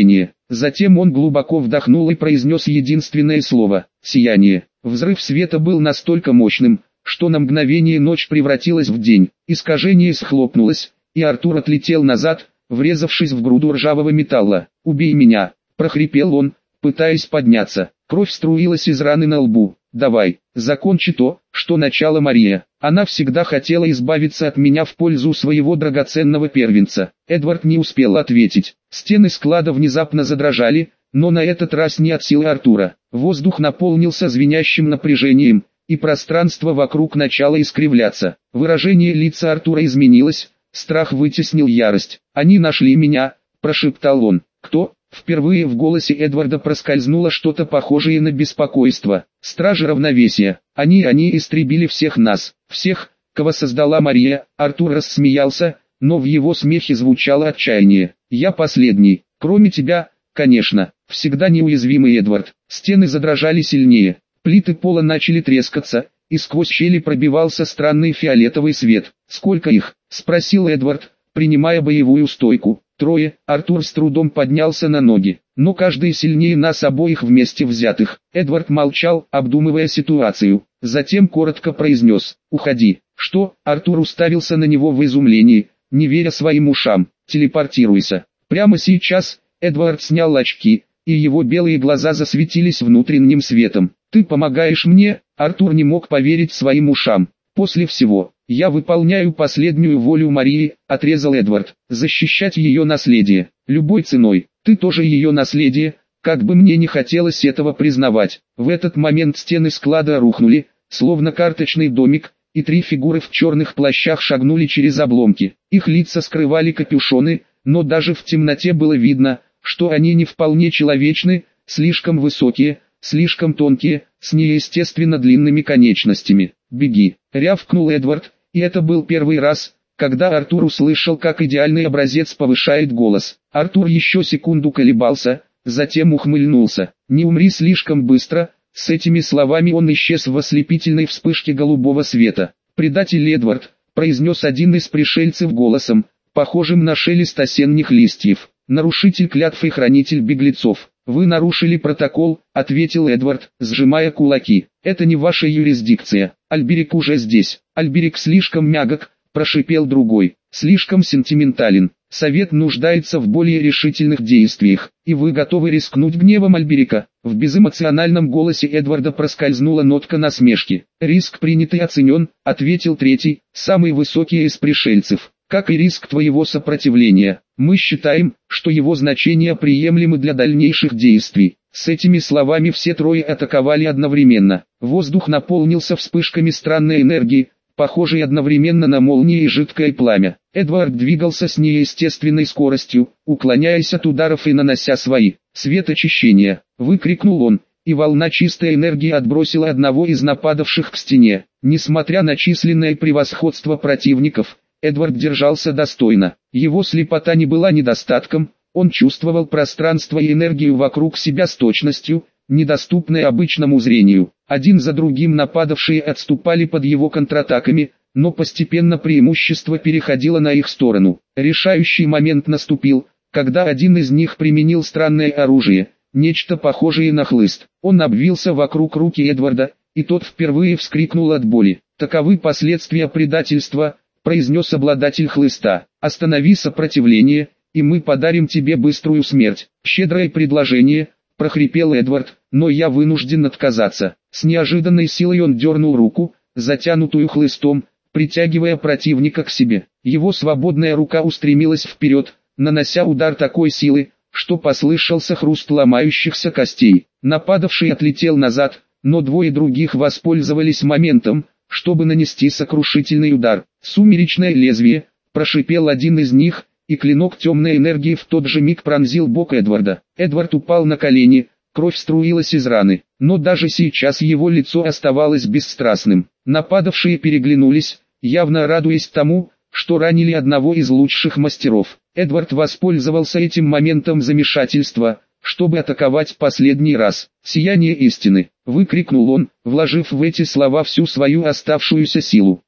Затем он глубоко вдохнул и произнес единственное слово – «Сияние». Взрыв света был настолько мощным, что на мгновение ночь превратилась в день. Искажение схлопнулось, и Артур отлетел назад, врезавшись в груду ржавого металла. «Убей меня!» – прохрипел он, пытаясь подняться. Кровь струилась из раны на лбу. «Давай, закончи то, что начала Мария. Она всегда хотела избавиться от меня в пользу своего драгоценного первенца». Эдвард не успел ответить. Стены склада внезапно задрожали, но на этот раз не от силы Артура. Воздух наполнился звенящим напряжением, и пространство вокруг начало искривляться. Выражение лица Артура изменилось, страх вытеснил ярость. «Они нашли меня», – прошептал он. «Кто?» Впервые в голосе Эдварда проскользнуло что-то похожее на беспокойство. «Стражи равновесия. Они, они истребили всех нас, всех, кого создала Мария». Артур рассмеялся, но в его смехе звучало отчаяние. «Я последний. Кроме тебя, конечно. Всегда неуязвимый Эдвард». Стены задрожали сильнее. Плиты пола начали трескаться, и сквозь щели пробивался странный фиолетовый свет. «Сколько их?» – спросил Эдвард, принимая боевую стойку. «Трое». Артур с трудом поднялся на ноги. «Но каждый сильнее нас обоих вместе взятых». Эдвард молчал, обдумывая ситуацию. Затем коротко произнес: «Уходи». «Что?» Артур уставился на него в изумлении, не веря своим ушам. «Телепортируйся». Прямо сейчас Эдвард снял очки, и его белые глаза засветились внутренним светом. «Ты помогаешь мне?» Артур не мог поверить своим ушам. «После всего, я выполняю последнюю волю Марии», — отрезал Эдвард. «Защищать ее наследие, любой ценой. Ты тоже ее наследие, как бы мне не хотелось этого признавать». В этот момент стены склада рухнули, словно карточный домик, и три фигуры в черных плащах шагнули через обломки. Их лица скрывали капюшоны, но даже в темноте было видно, что они не вполне человечны, слишком высокие, слишком тонкие, с неестественно длинными конечностями. «Беги!» — рявкнул Эдвард, и это был первый раз, когда Артур услышал, как идеальный образец повышает голос. Артур еще секунду колебался, затем ухмыльнулся. «Не умри слишком быстро». С этими словами он исчез в ослепительной вспышке голубого света. «Предатель Эдвард», — произнес один из пришельцев голосом, похожим на шелест осенних листьев. «Нарушитель клятвы и хранитель беглецов». «Вы нарушили протокол», — ответил Эдвард, сжимая кулаки. «Это не ваша юрисдикция. Альберик уже здесь». «Альберик слишком мягок», — прошипел другой. «Слишком сентиментален. Совет нуждается в более решительных действиях. И вы готовы рискнуть гневом Альберика?» В безэмоциональном голосе Эдварда проскользнула нотка насмешки. «Риск принят и оценен», — ответил третий, самый высокий из пришельцев. «Как и риск твоего сопротивления. Мы считаем, что его значения приемлемы для дальнейших действий». С этими словами все трое атаковали одновременно. Воздух наполнился вспышками странной энергии, похожей одновременно на молнии и жидкое пламя. Эдвард двигался с неестественной скоростью, уклоняясь от ударов и нанося свои. «Свет очищения!» — выкрикнул он, и волна чистой энергии отбросила одного из нападавших к стене. Несмотря на численное превосходство противников, Эдвард держался достойно. Его слепота не была недостатком, он чувствовал пространство и энергию вокруг себя с точностью, недоступной обычному зрению. Один за другим нападавшие отступали под его контратаками, но постепенно преимущество переходило на их сторону. Решающий момент наступил, когда один из них применил странное оружие, нечто похожее на хлыст. Он обвился вокруг руки Эдварда, и тот впервые вскрикнул от боли. «Таковы последствия предательства», — произнес обладатель хлыста. «Останови сопротивление, и мы подарим тебе быструю смерть». «Щедрое предложение», — прохрипел Эдвард, — «но я вынужден отказаться». С неожиданной силой он дернул руку, затянутую хлыстом, притягивая противника к себе. Его свободная рука устремилась вперед, нанося удар такой силы, что послышался хруст ломающихся костей. Нападавший отлетел назад, но двое других воспользовались моментом, чтобы нанести сокрушительный удар. «Сумеречное лезвие», — прошипел один из них, и клинок темной энергии в тот же миг пронзил бок Эдварда. Эдвард упал на колени, кровь струилась из раны, но даже сейчас его лицо оставалось бесстрастным. Нападавшие переглянулись, явно радуясь тому, что ранили одного из лучших мастеров. Эдвард воспользовался этим моментом замешательства, чтобы атаковать последний раз. «Сияние истины!» — выкрикнул он, вложив в эти слова всю свою оставшуюся силу.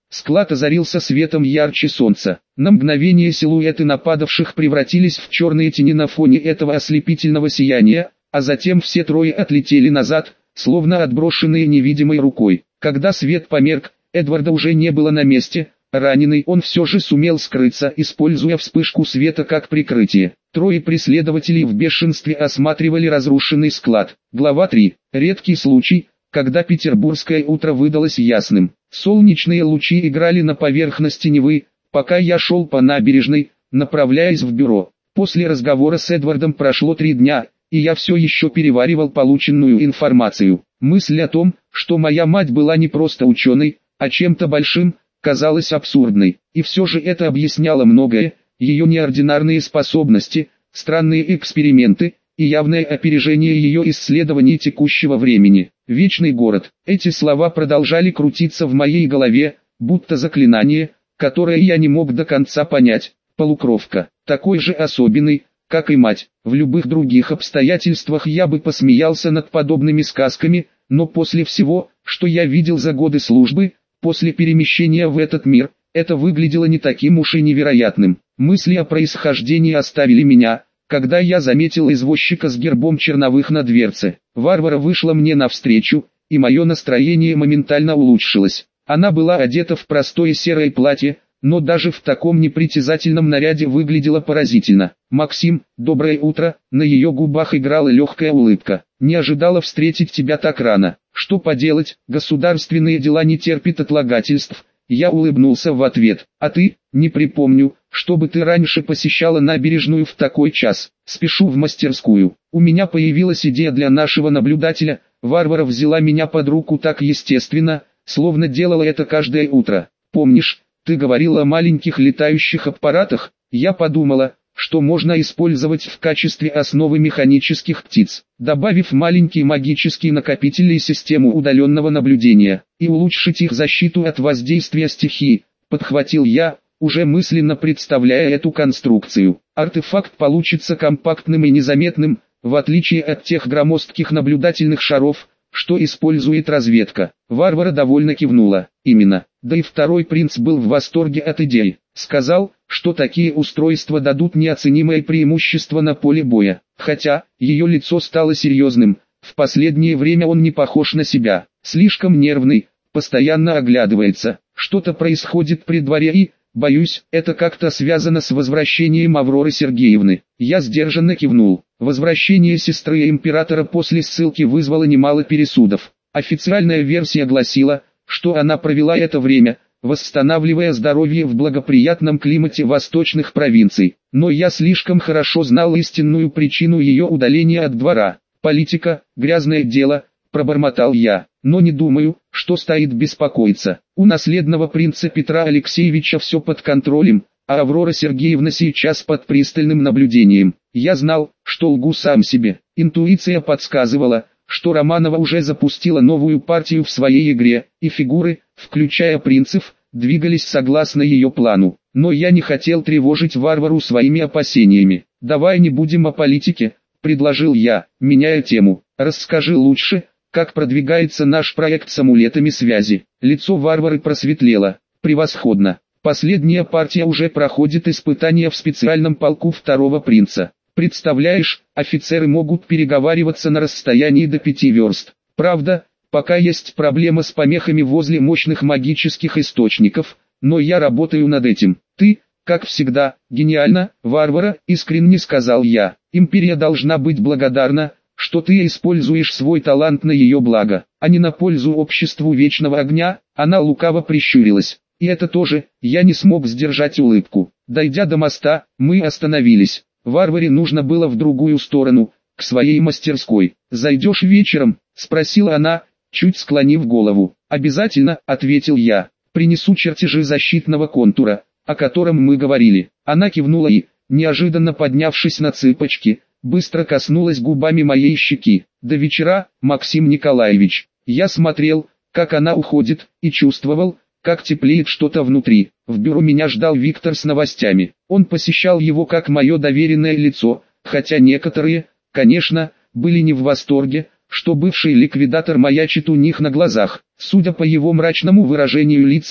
Склад озарился светом ярче солнца. На мгновение силуэты нападавших превратились в черные тени на фоне этого ослепительного сияния, а затем все трое отлетели назад, словно отброшенные невидимой рукой. Когда свет померк, Эдварда уже не было на месте. Раненый он все же сумел скрыться, используя вспышку света как прикрытие. Трое преследователей в бешенстве осматривали разрушенный склад. Глава три. Редкий случай, когда петербургское утро выдалось ясным. Солнечные лучи играли на поверхности Невы, пока я шел по набережной, направляясь в бюро. После разговора с Эдвардом прошло три дня, и я все еще переваривал полученную информацию. Мысль о том, что моя мать была не просто ученой, а чем-то большим, казалась абсурдной. И все же это объясняло многое: ее неординарные способности, странные эксперименты и явное опережение ее исследований текущего времени. Вечный город. Эти слова продолжали крутиться в моей голове, будто заклинание, которое я не мог до конца понять. Полукровка. Такой же особенный, как и мать. В любых других обстоятельствах я бы посмеялся над подобными сказками, но после всего, что я видел за годы службы, после перемещения в этот мир, это выглядело не таким уж и невероятным. Мысли о происхождении оставили меня, когда я заметил извозчика с гербом Черновых на дверце. Варвара вышла мне навстречу, и мое настроение моментально улучшилось. Она была одета в простое серое платье, но даже в таком непритязательном наряде выглядела поразительно. «Максим, доброе утро», на ее губах играла легкая улыбка. «Не ожидала встретить тебя так рано. Что поделать, государственные дела не терпят отлагательств». Я улыбнулся в ответ. «А ты? Не припомню, чтобы ты раньше посещала набережную в такой час. Спешу в мастерскую. У меня появилась идея для нашего наблюдателя». Варвара взяла меня под руку так естественно, словно делала это каждое утро. «Помнишь, ты говорила о маленьких летающих аппаратах?» Я подумала, что можно использовать в качестве основы механических птиц, добавив маленькие магические накопители и систему удаленного наблюдения, и улучшить их защиту от воздействия стихии, подхватил я, уже мысленно представляя эту конструкцию. Артефакт получится компактным и незаметным, в отличие от тех громоздких наблюдательных шаров, что использует разведка. Варвара довольно кивнула. Именно. Да и второй принц был в восторге от идеи. Сказал, что такие устройства дадут неоценимое преимущество на поле боя. Хотя, ее лицо стало серьезным. В последнее время он не похож на себя. Слишком нервный, постоянно оглядывается. Что-то происходит при дворе и, боюсь, это как-то связано с возвращением Авроры Сергеевны. Я сдержанно кивнул. Возвращение сестры императора после ссылки вызвало немало пересудов. Официальная версия гласила, что она провела это время, восстанавливая здоровье в благоприятном климате восточных провинций. Но я слишком хорошо знал истинную причину ее удаления от двора. «Политика, грязное дело», – пробормотал я, но не думаю, что стоит беспокоиться. У наследного принца Петра Алексеевича все под контролем, а Аврора Сергеевна сейчас под пристальным наблюдением. Я знал, что лгу сам себе. Интуиция подсказывала, что Романова уже запустила новую партию в своей игре, и фигуры, включая принцев, двигались согласно ее плану. Но я не хотел тревожить Варвару своими опасениями. «Давай не будем о политике», – предложил я, меняя тему. «Расскажи лучше, как продвигается наш проект с амулетами связи». Лицо Варвары просветлело. «Превосходно. Последняя партия уже проходит испытания в специальном полку второго принца. Представляешь, офицеры могут переговариваться на расстоянии до пяти верст. Правда, пока есть проблема с помехами возле мощных магических источников, но я работаю над этим. Ты, как всегда, гениально, Варвара», — искренне сказал я. «Империя должна быть благодарна, что ты используешь свой талант на ее благо, а не на пользу обществу Вечного Огня». Она лукаво прищурилась. И это тоже, я не смог сдержать улыбку. Дойдя до моста, мы остановились. Варваре нужно было в другую сторону, к своей мастерской. «Зайдешь вечером?» – спросила она, чуть склонив голову. «Обязательно», – ответил я. «Принесу чертежи защитного контура, о котором мы говорили». Она кивнула и, неожиданно поднявшись на цыпочки, быстро коснулась губами моей щеки. «До вечера, Максим Николаевич». Я смотрел, как она уходит, и чувствовал, как теплеет что-то внутри. В бюро меня ждал Виктор с новостями. Он посещал его как мое доверенное лицо, хотя некоторые, конечно, были не в восторге, что бывший ликвидатор маячит у них на глазах. Судя по его мрачному выражению лица,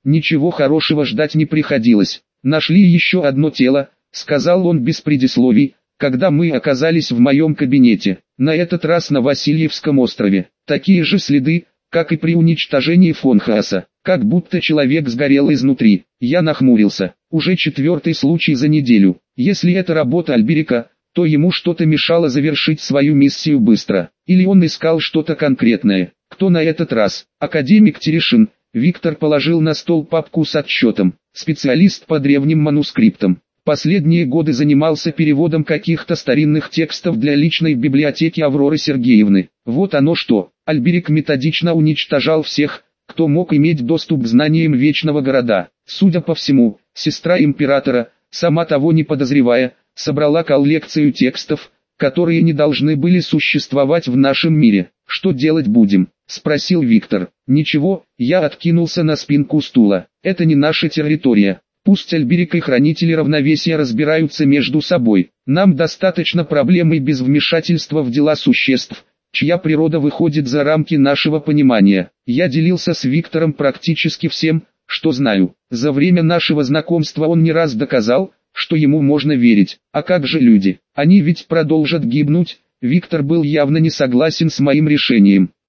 Ничего хорошего ждать не приходилось. «Нашли еще одно тело», — сказал он без предисловий, когда мы оказались в моем кабинете, на этот раз на Васильевском острове. Такие же следы, как и при уничтожении фон Хааса, как будто человек сгорел изнутри. Я нахмурился. Уже четвертый случай за неделю. Если это работа Альберика, то ему что-то мешало завершить свою миссию быстро. Или он искал что-то конкретное. Кто на этот раз? Академик Терешин. Виктор положил на стол папку с отчетом. Специалист по древним манускриптам. Последние годы занимался переводом каких-то старинных текстов для личной библиотеки Авроры Сергеевны. Вот оно что. Альберик методично уничтожал всех, кто мог иметь доступ к знаниям Вечного Города. Судя по всему, сестра императора, сама того не подозревая, собрала коллекцию текстов, которые не должны были существовать в нашем мире. «Что делать будем?» – спросил Виктор. «Ничего», – я откинулся на спинку стула. «Это не наша территория. Пусть Альберик и хранители равновесия разбираются между собой. Нам достаточно проблем и без вмешательства в дела существ, чья природа выходит за рамки нашего понимания». Я делился с Виктором практически всем, что знаю. За время нашего знакомства он не раз доказал, что ему можно верить. А как же люди? Они ведь продолжат гибнуть. Виктор был явно не согласен с моим решением.